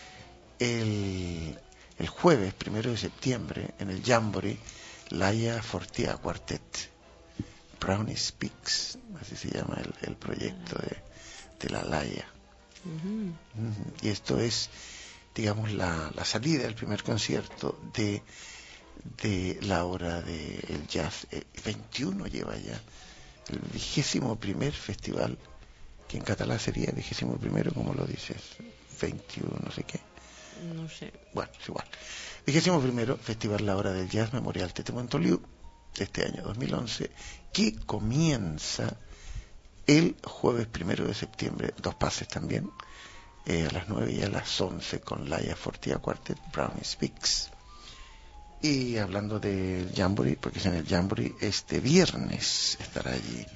el jueves 1 de septiembre, en el Jamboree, Laia Fortia Quartet, Brownie Speaks, así se llama el proyecto de la Laia. Y esto es, digamos, la salida, el primer concierto de la hora del jazz. 21 lleva ya, el 21º festival, que en catalán sería 21º, como lo dices, 21 no sé qué. No sé. Bueno, es igual. 21º Festival La Hora del Jazz Memorial Tete Montoliu de este año 2011, que comienza el jueves 1 de septiembre, 2 pases también, a las 9 y a las 11 con Laia Fortia Quartet, Brownie Speaks. Y hablando del Jamboree, porque es en el Jamboree, este viernes estará allí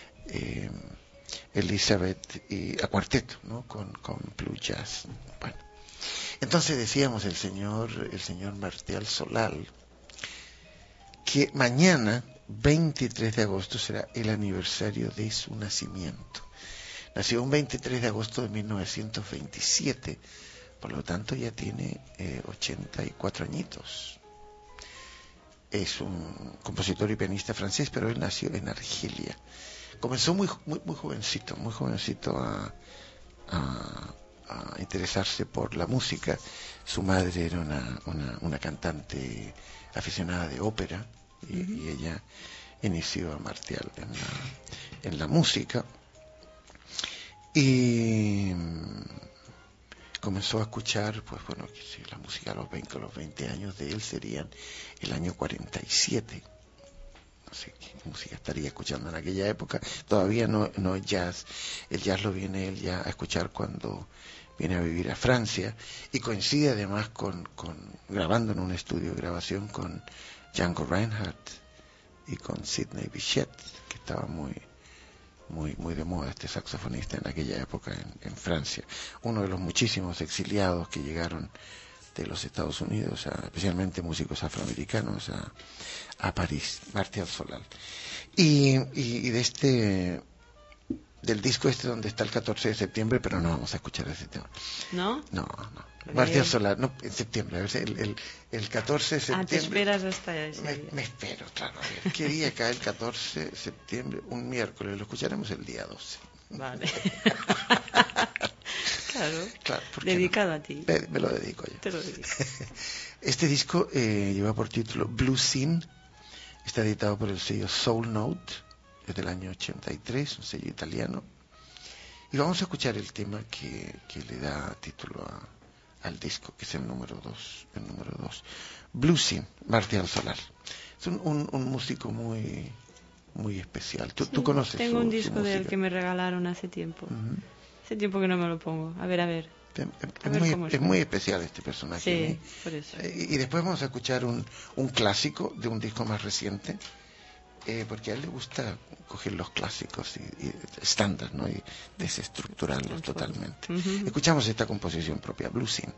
Elizabeth y a cuarteto, ¿no? Con Blue Jazz. Bueno, entonces decíamos el señor Martial Solal, que mañana, 23 de agosto, será el aniversario de su nacimiento. Nació un 23 de agosto de 1927, por lo tanto ya tiene 84 añitos. Es un compositor y pianista francés, pero él nació en Argelia. Comenzó muy jovencito a interesarse por la música. Su madre era una cantante aficionada de ópera y ella inició a Martial en la música y comenzó a escuchar, pues bueno, la música a los 20 años de él serían el año 47. No sé qué música estaría escuchando en aquella época. Todavía no es jazz. El jazz lo viene él ya a escuchar cuando viene a vivir a Francia, y coincide además con grabando en un estudio de grabación con Django Reinhardt y con Sidney Bechet, que estaba muy de moda este saxofonista en aquella época en Francia, uno de los muchísimos exiliados que llegaron de los Estados Unidos, especialmente músicos afroamericanos, a París, Martial Solal. Y del disco donde está el 14 de septiembre, pero no vamos a escuchar ese tema. ¿No? No. Martial Solal, no, en septiembre, a ver, el 14 de septiembre. Te esperas hasta ese día. Me espero, claro. A ver, ¿qué día cae el 14 de septiembre? Un miércoles, lo escucharemos el día 12. Vale. Claro, ¿por qué dedicado no? a ti. Me lo dedico yo. Te lo dedico. Este disco lleva por título Blue Scene, está editado por el sello Soul Note, es del año 83, un sello italiano, y vamos a escuchar el tema que le da título al disco, que es el número 2, Blue Scene, Martial Solal. Es un músico muy especial. ¿Tú conoces tengo un su disco de él música? que me regalaron hace tiempo. Hace tiempo que no me lo pongo. A ver. Es muy especial este personaje. Sí, por eso. Y después vamos a escuchar un clásico de un disco más reciente, porque a él le gusta coger los clásicos y estándar, ¿no? Y desestructurarlos totalmente. Escuchamos esta composición propia, Blue Scene.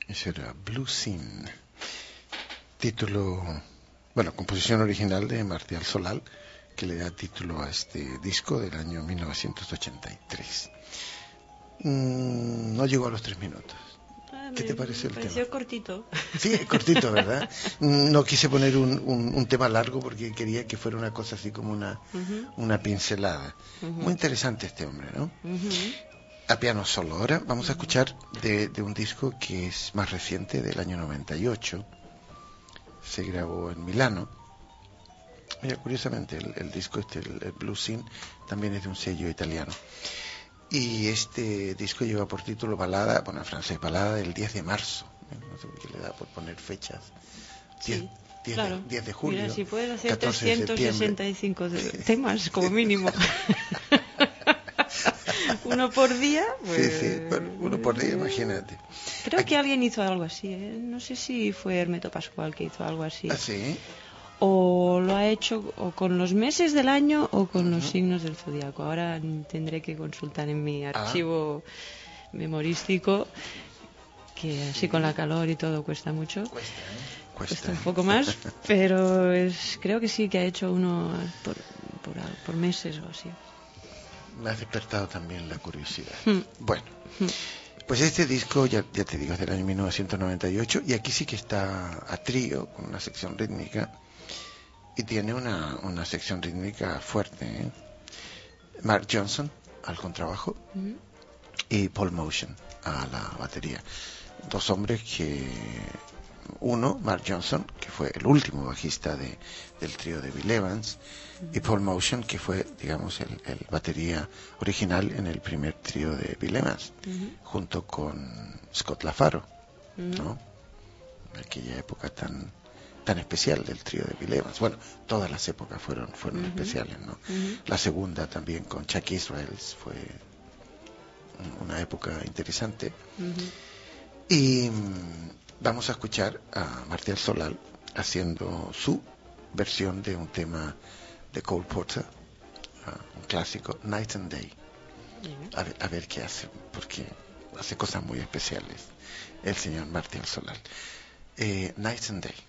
Eso era Blue Scene. Título, bueno, composición original de Martial Solal, que le da título a este disco del año 1983. No llegó a los 3 minutos. ¿Qué te parece el tema? Pareció cortito. Sí, cortito, ¿verdad? No quise poner un tema largo porque quería que fuera una cosa así como una pincelada. Muy interesante este hombre, ¿no? A piano solo. Ahora vamos a escuchar de un disco que es más reciente, del año 98. Se grabó en Milano. Mira, curiosamente, el disco el Blue Scene, también es de un sello italiano. Y este disco lleva por título balada, bueno, en francés, balada del 10 de marzo. No sé por qué le da por poner fechas. 10, Sí, claro. 10 de julio. Mira, si puedes hacer 14 de 365 temas como mínimo. Uno por día, pues... Sí, bueno, uno por día, imagínate. Creo que alguien hizo algo así, ¿eh? No sé si fue Hermeto Pascual que hizo algo así. ¿Ah, sí? O lo ha hecho o con los meses del año o con los signos del zodiaco. Ahora tendré que consultar en mi archivo memorístico, que así con la calor y todo cuesta mucho. Cuesta un poco más, pero creo que sí que ha hecho uno por meses o así. Me ha despertado también la curiosidad. Bueno, pues este disco, ya te digo, es del año 1998, y aquí sí que está a trío, con una sección rítmica, y tiene una sección rítmica fuerte, ¿eh? Mark Johnson al contrabajo y Paul Motion a la batería. Dos hombres que... Uno, Mark Johnson, que fue el último bajista del trío de Bill Evans, y Paul Motion, que fue, digamos, el batería original en el primer trío de Bill Evans, junto con Scott LaFaro, ¿no? En aquella época tan especial del trío de Bill Evans. Bueno, todas las épocas fueron especiales, ¿no? La segunda también con Chuck Israels fue una época interesante. Y vamos a escuchar a Martial Solal haciendo su versión de un tema de Cole Porter, un clásico, Night and Day. A ver qué hace, porque hace cosas muy especiales el señor Martial Solal. Night and Day.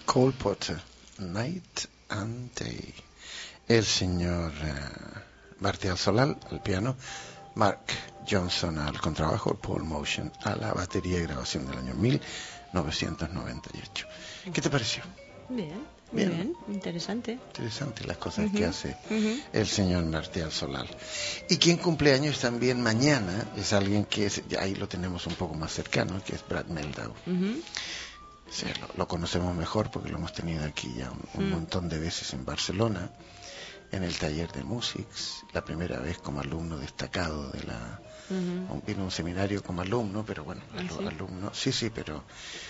Cole Porter, Night and Day. El señor Martial Solal al piano, Mark Johnson al contrabajo, Paul Motion a la batería y grabación del año 1998. ¿Qué te pareció? Bien, muy bien, interesante. Interesante las cosas que hace el señor Martial Solal. Y quien cumple años también mañana es alguien que ahí lo tenemos un poco más cercano, que es Brad Mehldau. Sí, lo conocemos mejor porque lo hemos tenido aquí ya un montón de veces en Barcelona, en el taller de Musics, la primera vez como alumno destacado de la... Vino a un seminario como alumno, pero bueno, alumno... Sí, pero...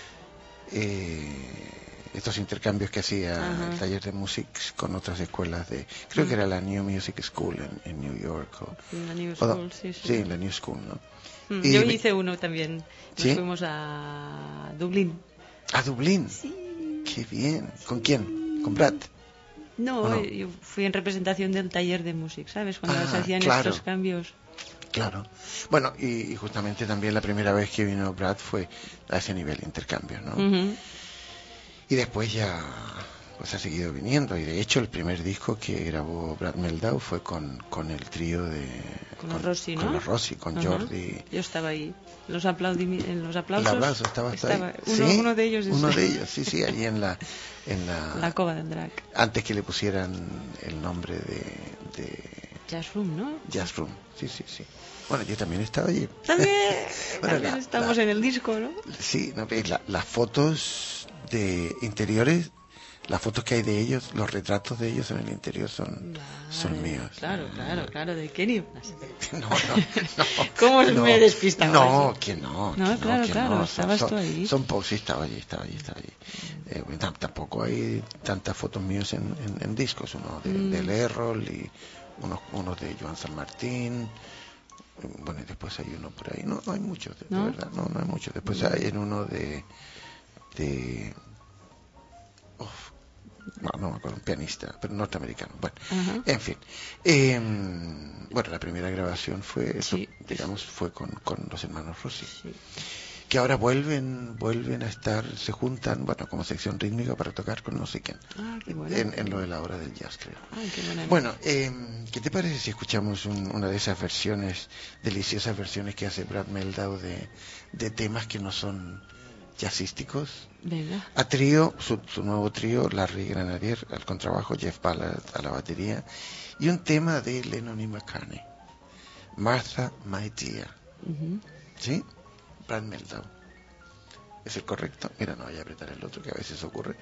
estos intercambios que hacía el taller de Musics con otras escuelas de... Creo que era la New Music School en New York. La New School, sí, la New School, ¿no? Yo hice uno también. Nos ¿Sí? fuimos a Dublín. ¿A Dublín? Sí. Qué bien. ¿Con quién? ¿Con Brad? No, yo fui en representación del taller de Musics, ¿sabes? Cuando se hacían estos cambios. Claro. Bueno, y justamente también la primera vez que vino Brad fue a ese nivel de intercambio, ¿no? Y después ya pues ha seguido viniendo, y de hecho el primer disco que grabó Brad Mehldau fue con el trío de... Con los Rossi, ¿no? Con los Rossi, con Jordi. Yo estaba ahí. En los aplausos. El aplauso estaba ahí. Uno de ellos. Uno de ellos, sí, allí en la Cova del Drac. Antes que le pusieran el nombre de Jazz Room, ¿no? Jazz Room, sí. Bueno, yo también estaba allí. También estamos en el disco, ¿no? Sí, las fotos de interiores, las fotos que hay de ellos, los retratos de ellos en el interior son míos. Claro, ¿de Kenny? No. ¿Cómo me he despistado? No, que no. Claro, estabas tú ahí. Sí, estaba allí. Tampoco hay tantas fotos míos en discos, uno de Lerrol y unos de Joan San Martín. Bueno, y después hay uno por ahí. No hay muchos, de verdad. No hay muchos. Después hay uno de no me acuerdo, un pianista, pero norteamericano. Bueno, en fin. Bueno, la primera grabación fue eso, digamos, fue con los hermanos Rossi. Sí. Que ahora vuelven a estar, se juntan, bueno, como sección rítmica para tocar con no sé quién. Qué bueno. En lo de la hora del jazz, creo. Qué buena. Bueno, ¿qué te parece si escuchamos una de esas versiones, deliciosas versiones que hace Brad Mehldau de temas que no son jazzísticos? Venga. A trío, su nuevo trío, Larry Grenadier al contrabajo, Jeff Ballard a la batería, y un tema de Lennon y McCartney, Martha, My Dear. ¿Sí? Brad Mehldau. ¿Es el correcto? Mira, no voy a apretar el otro, que a veces ocurre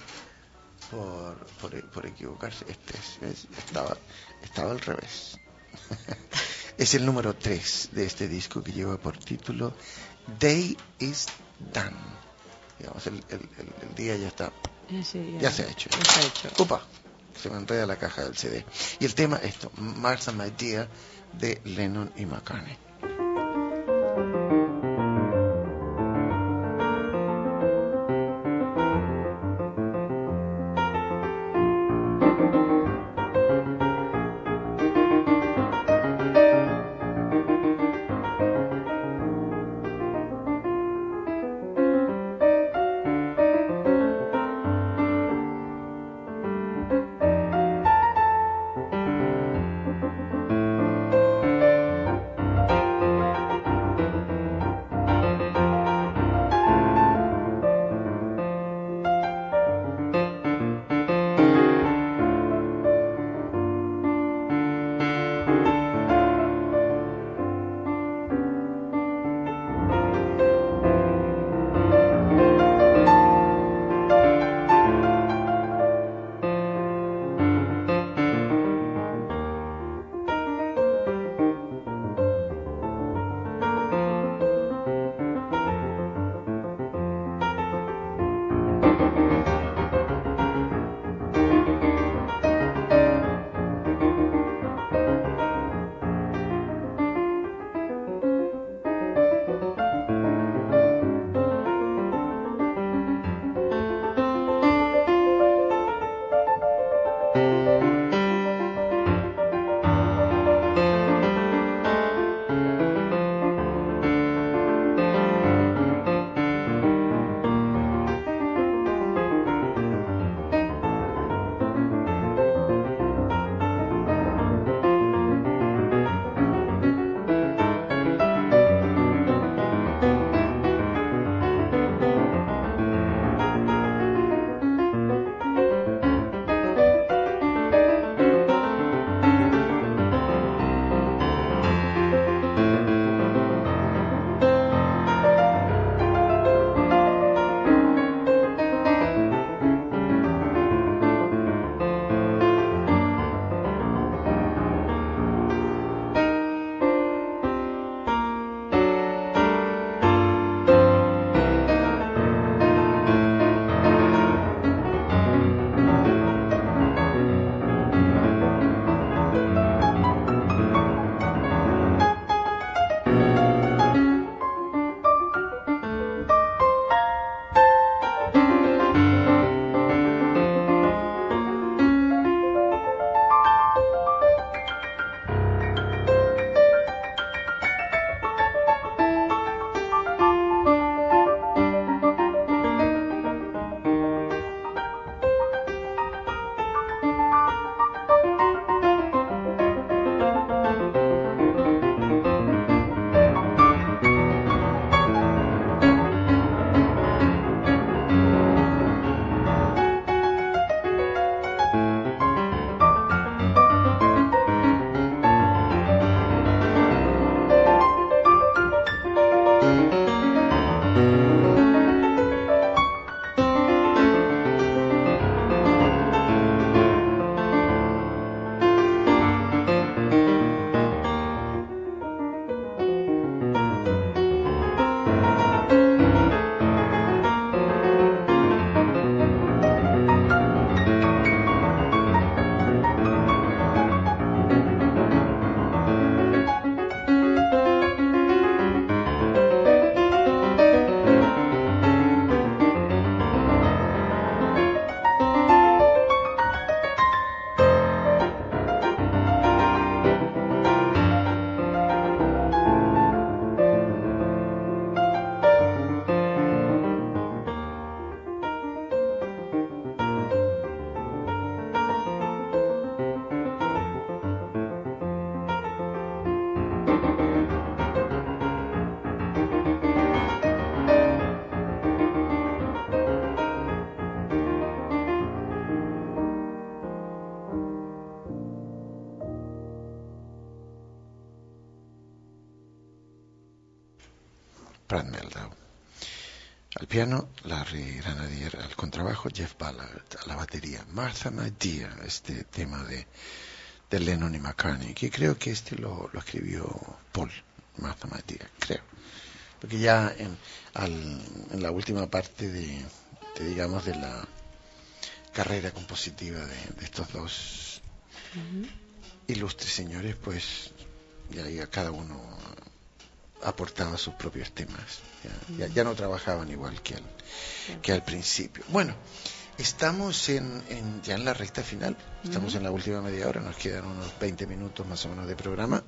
por equivocarse. Estaba al revés. Es el número 3 de este disco, que lleva por título Day is Done. Digamos, el día ya está. Ya se ha hecho. Upa, se me enreda la caja del CD. Y el tema, Martha, My Dear, de Lennon y McCartney. Brad Meldau. Al piano, Larry Granadier, al contrabajo, Jeff Ballard, a la batería, Martha My Dear, este tema de Lennon y McCartney, que creo que este lo escribió Paul, Martha My Dear, creo. Porque ya en la última parte digamos, de la carrera compositiva de estos dos ilustres señores, pues ya cada uno aportaba sus propios temas. Ya no trabajaban igual que al principio. Bueno, estamos ya en la recta final, estamos en la última media hora, nos quedan unos 20 minutos más o menos de programa.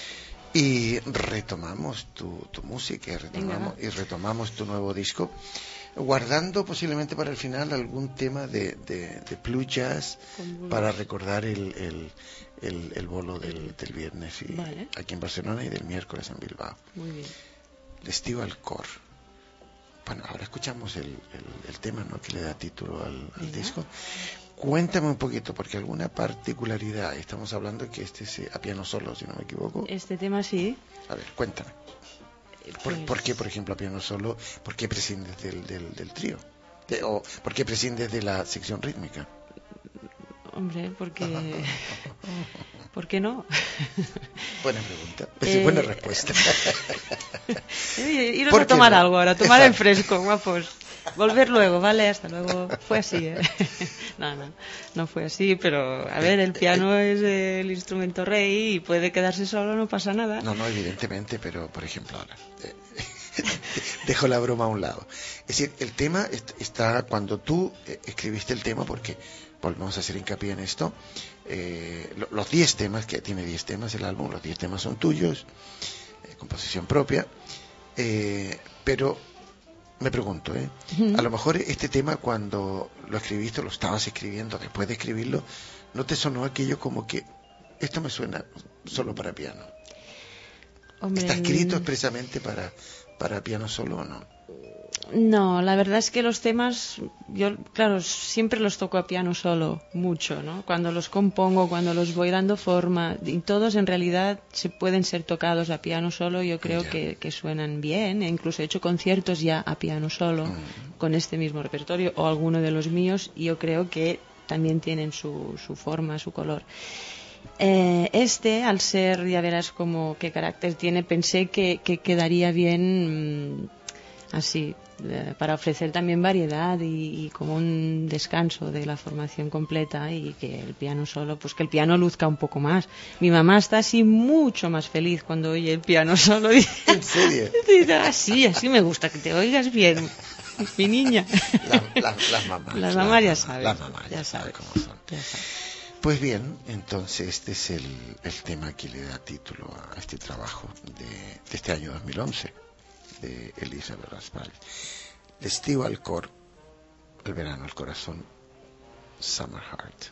Y retomamos tu música y retomamos tu nuevo disco, guardando posiblemente para el final algún tema de Blue Jazz para recordar el bolo del viernes Vale. aquí en Barcelona y del miércoles en Bilbao. Muy bien. L'estiu al cor. Bueno, ahora escuchamos el tema, ¿no?, que le da título al disco. Cuéntame un poquito, porque alguna particularidad, estamos hablando que este es a piano solo, si no me equivoco. Este tema sí. A ver, cuéntame. ¿Por qué, por ejemplo, a piano solo? ¿Por qué prescindes del trío? ¿O por qué prescindes de la sección rítmica? Hombre, porque... ¿Por qué no? Buena pregunta. Buena respuesta. Iros a tomar algo ahora, tomar en fresco, guapos. Volver luego, ¿vale? Hasta luego. Fue así, ¿eh? No fue así, pero a ver, el piano es el instrumento rey y puede quedarse solo, no pasa nada. No, evidentemente, pero por ejemplo ahora... dejo la broma a un lado. Es decir, el tema está cuando tú escribiste el tema, porque volvemos a hacer hincapié en esto, los 10 temas, que tiene 10 temas el álbum, los 10 temas son tuyos, composición propia, pero me pregunto, a lo mejor este tema cuando lo escribiste, lo estabas escribiendo, después de escribirlo, ¿no te sonó aquello como que esto me suena solo para piano? Hombre, ¿Está escrito expresamente para piano solo o no? No, la verdad es que los temas, yo, claro, siempre los toco a piano solo, mucho, ¿no? Cuando los compongo, cuando los voy dando forma, y todos en realidad se pueden ser tocados a piano solo, yo creo que suenan bien, e incluso he hecho conciertos ya a piano solo, con este mismo repertorio, o alguno de los míos, y yo creo que también tienen su forma, su color. Al ser, ya verás como qué carácter tiene, pensé que quedaría bien así, para ofrecer también variedad y como un descanso de la formación completa, y que el piano solo, pues que el piano luzca un poco más. Mi mamá está así mucho más feliz cuando oye el piano solo. ¿En serio? Así me gusta, que te oigas bien, mi niña. Las mamás. Las mamás ya saben. Las mamás ya saben cómo son. Ya saben. Pues bien, entonces este es el tema que le da título a este trabajo de este año 2011 de Elisabeth Raspall. L'estiu al cor, el verano al corazón, Summer Heart.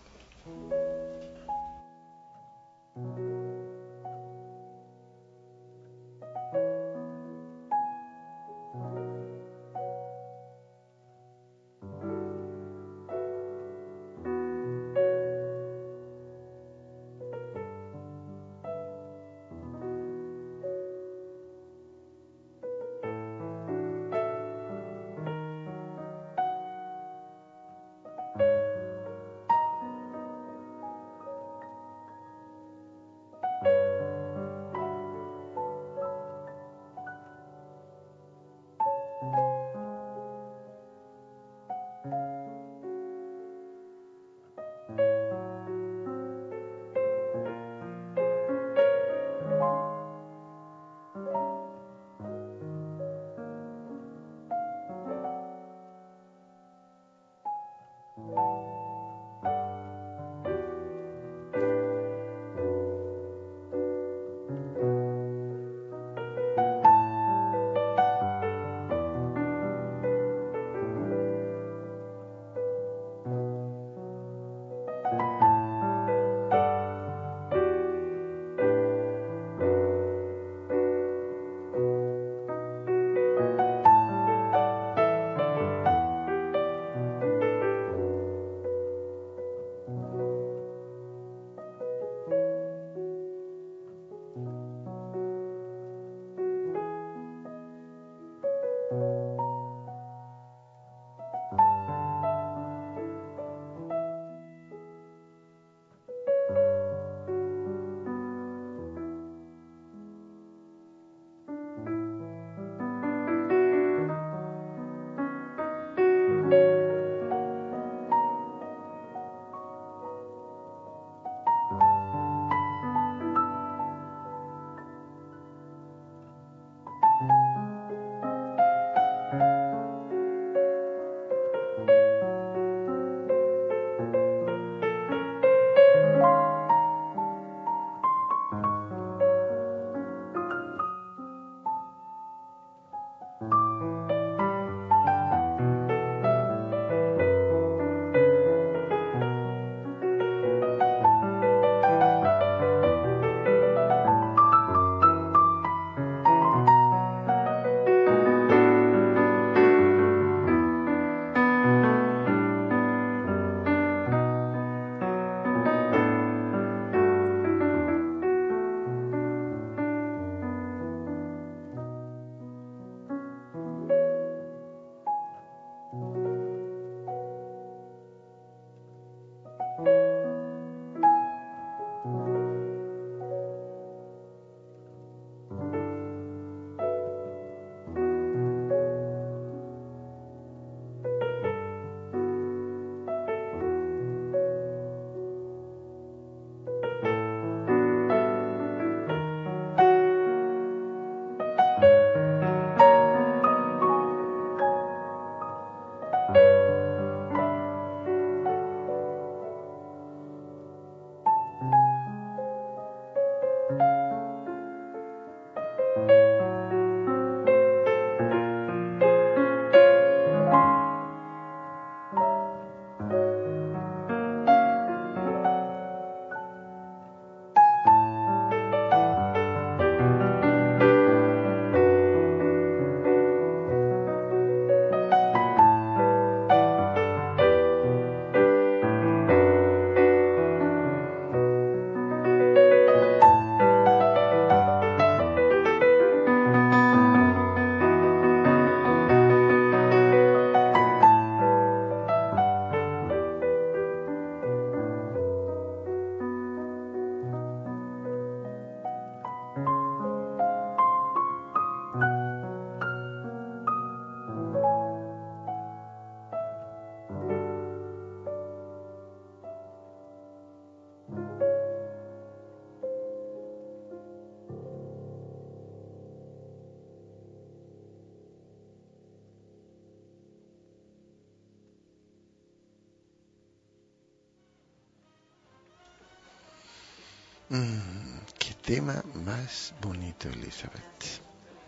Qué tema más bonito, Elizabeth.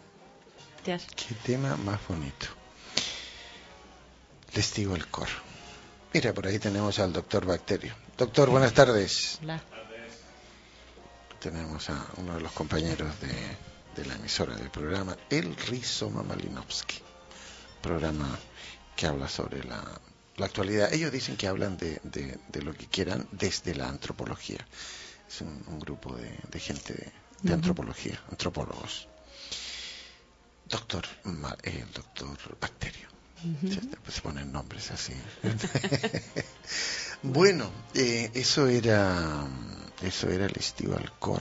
Gracias. Qué tema más bonito. Les digo el coro. Mira, por ahí tenemos al doctor Bacterio. Doctor, buenas tardes. Hola. Tenemos a uno de los compañeros de la emisora del programa, el Rizoma Malinovsky. Programa que habla sobre la actualidad. Ellos dicen que hablan de lo que quieran desde la antropología. Es un grupo de gente de antropología, antropólogos. El doctor Bacterio. Se ponen nombres así. Bueno, eso era el Estival Cor.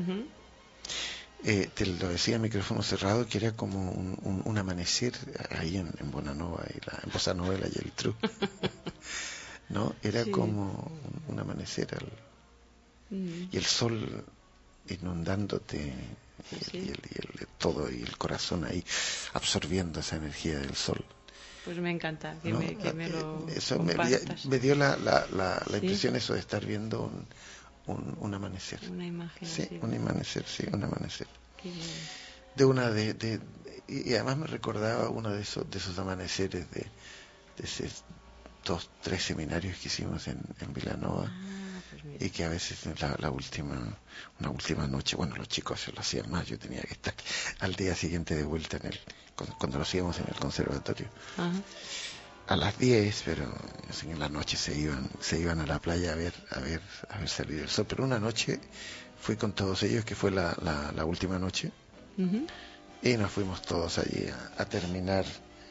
Te lo decía a micrófono cerrado, que era como un amanecer ahí en Bonanova, en Bossa Nova y la Geltrú. ¿No? Era sí, como un amanecer y el sol inundándote, sí, y el todo, y el corazón ahí absorbiendo esa energía del sol. Pues me encanta que, ¿no? me lo eso compartas. me dio la impresión, eso de estar viendo un amanecer. Una imagen. Sí, sí, un amanecer, sí, un amanecer. Qué bien. De una y además me recordaba uno de esos amaneceres de esos 2-3 seminarios que hicimos en Vilanova. Pues y que a veces una última noche, bueno, los chicos se lo hacían más, yo tenía que estar al día siguiente de vuelta cuando lo hacíamos en el conservatorio. Ajá. A las 10, pero en la noche se iban a la playa a ver salir el sol. Pero una noche fui con todos ellos, que fue la última noche, y nos fuimos todos allí a terminar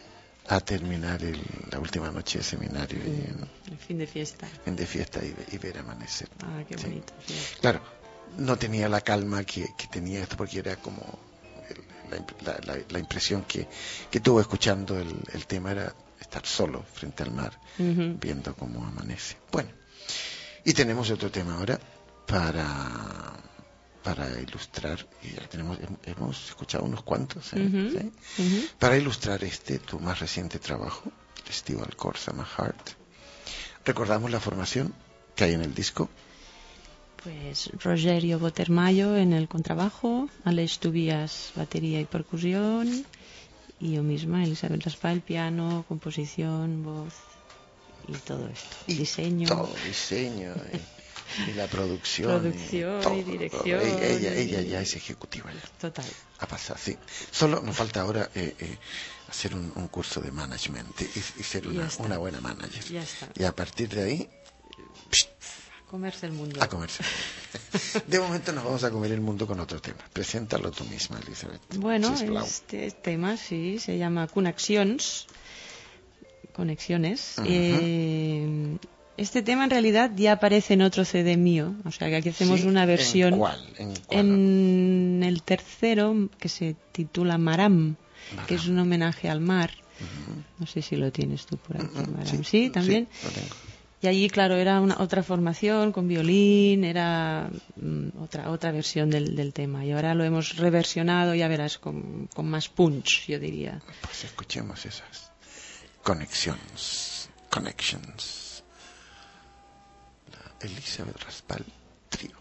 la última noche de seminario. El fin de fiesta. Fin de fiesta y ver amanecer. Ah, qué bonito. Sí. Claro, no tenía la calma que tenía esto, porque era como la impresión que tuve escuchando el tema era estar solo frente al mar, viendo cómo amanece. Bueno, y tenemos otro tema ahora para ilustrar, y ya hemos escuchado unos cuantos, ¿sí? Para ilustrar tu más reciente trabajo, Festival Corsa My Heart. Recordamos la formación que hay en el disco. Pues Rogerio Botermayo en el contrabajo, Aleix Tubías batería y percusión, y yo misma, Elizabeth Raspall, piano, composición, voz y todo esto. Y diseño. Todo, diseño y la producción. Producción todo, y dirección. Ella ya es ejecutiva ya. Total. Ha pasado, sí. Solo nos falta ahora hacer un curso de management y ser Y ya está. una buena manager. Ya está. Y a partir de ahí, Comerse el mundo. a comerse. De momento nos vamos a comer el mundo con otro tema. Preséntalo tú misma, Elizabeth. Bueno, sisplau. este tema sí se llama Conexiones. Ujú. Este tema en realidad ya aparece en otro CD mío, o sea que aquí hacemos Sí, una versión. ¿En cuál? En el tercero, que se titula Maram, que es un homenaje al mar. Ujú. No sé si lo tienes tú por aquí, Maram. Sí, Sí, también. Sí, lo tengo. Y allí, claro, era otra formación con violín, era otra versión del tema. Y ahora lo hemos reversionado, ya verás, con más punch, yo diría. Pues escuchemos esas Connections. La Elizabeth Raspall Trío.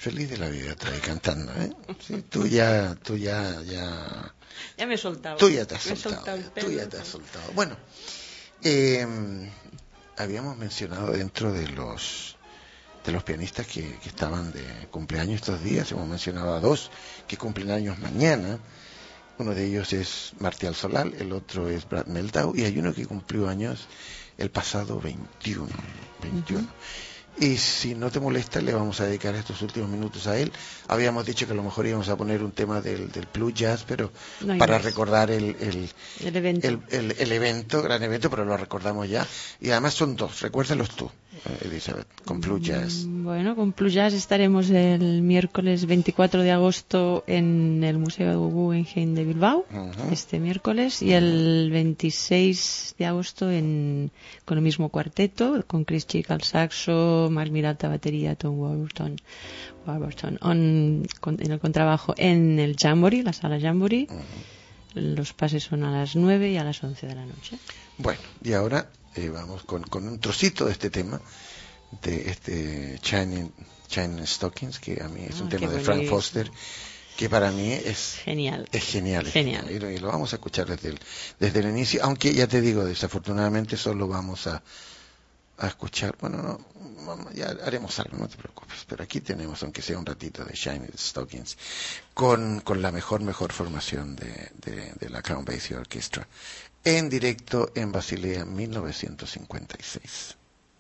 Feliz de la vida estoy ahí cantando, ¿eh? Sí, tú ya... Ya me he soltado. Tú ya te has Me he soltado. el pelo. Tú ya te has soltado. Bueno, habíamos mencionado dentro de los pianistas que estaban de cumpleaños estos días, hemos mencionado a dos que cumplen años mañana. Uno de ellos es Martial Solal, el otro es Brad Meldau, y hay uno que cumplió años el pasado 21. Y si no te molesta, le vamos a dedicar estos últimos minutos a él. Habíamos dicho que a lo mejor íbamos a poner un tema del blues jazz, pero No para más. recordar el evento. el evento, gran evento, pero lo recordamos ya. Y además son dos, recuérdalos tú, Elizabeth, con blues jazz. Bueno, con Blues Jazz estaremos el miércoles 24 de agosto en el Museo Guggenheim de Bilbao, este miércoles, y el 26 de agosto con el mismo cuarteto, con Chris Chick al saxo, Mark Miralta batería, Tom Warburton en el contrabajo en el Jamboree, la sala Jamboree. Los pases son a las 9 y a las 11 de la noche. Bueno, y ahora vamos con un trocito de este tema, de este Shining Stockings, que a mí es un tema de Frank buenísimo. Foster, que para mí es Genial. Es genial. Genial. Y lo vamos a escuchar desde el inicio, aunque ya te digo, desafortunadamente solo vamos a escuchar, bueno, ya haremos algo, no te preocupes, pero aquí tenemos, aunque sea un ratito, de Shining Stockings, con la mejor formación de la Count Basie Orchestra, en directo en Basilea 1956.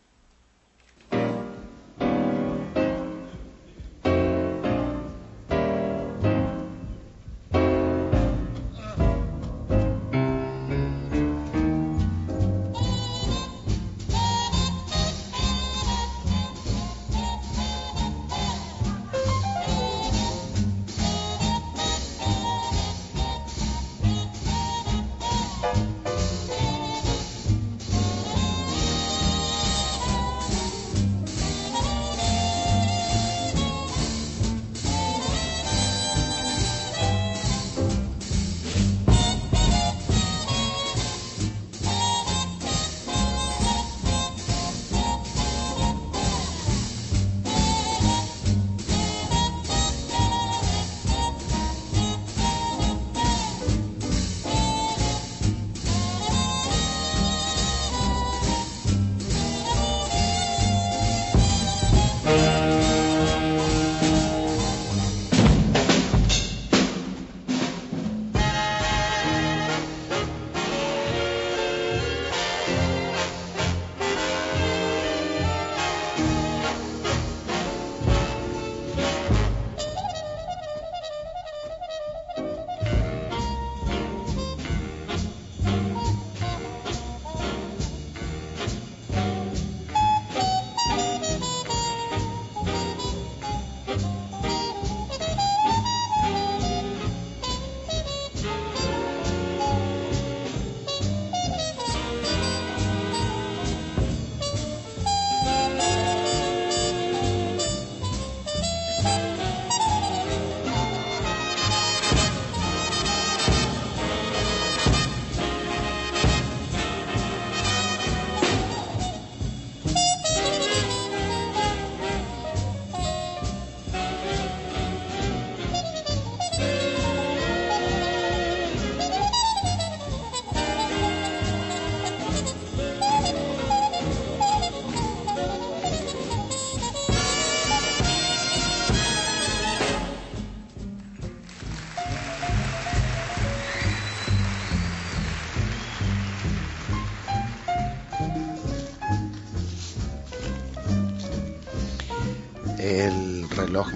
El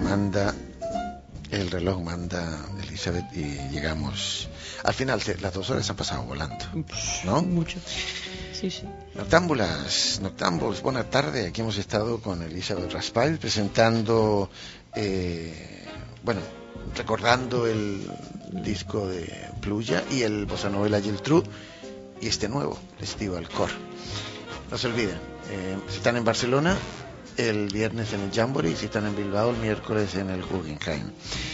reloj manda, Elizabeth, y llegamos al final. Las 2 horas han pasado volando, ¿no? Mucho. Sí. Noctámbulos, buena tarde. Aquí hemos estado con Elizabeth Raspail presentando, recordando el disco de Pluja y el bossa novela Geltrú y este nuevo, Festival Core. No se olviden, si están en Barcelona, el viernes en el Jamboree, y si están en Bilbao, el miércoles en el Guggenheim.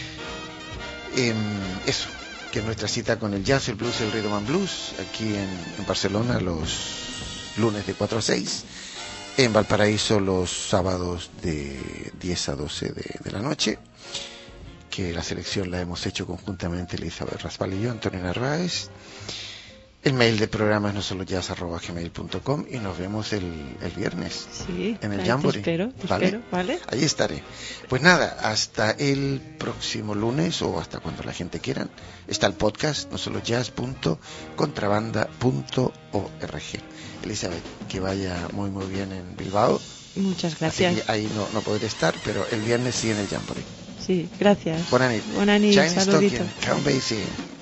Eso, que nuestra cita con el jazz, el blues, el rhythm and blues, aquí en Barcelona, los lunes de 4 a 6, En Valparaíso los sábados de 10 a 12 de la noche, que la selección la hemos hecho conjuntamente Elizabeth Raspal y yo, Antonio Narváez. El mail del programa es nosolojazz@gmail.com y nos vemos el viernes Sí, en el ahí Jamboree. te espero, ¿vale? Ahí estaré. Pues nada, hasta el próximo lunes o hasta cuando la gente quiera. Está el podcast nosolojazz.contrabanda.org. Elizabeth, que vaya muy muy bien en Bilbao. Muchas gracias. Así que ahí no podré estar, pero el viernes sí en el Jamboree. Sí, gracias. Bona nit. Bona nit, Chinese saluditos. Talking, Count Basie.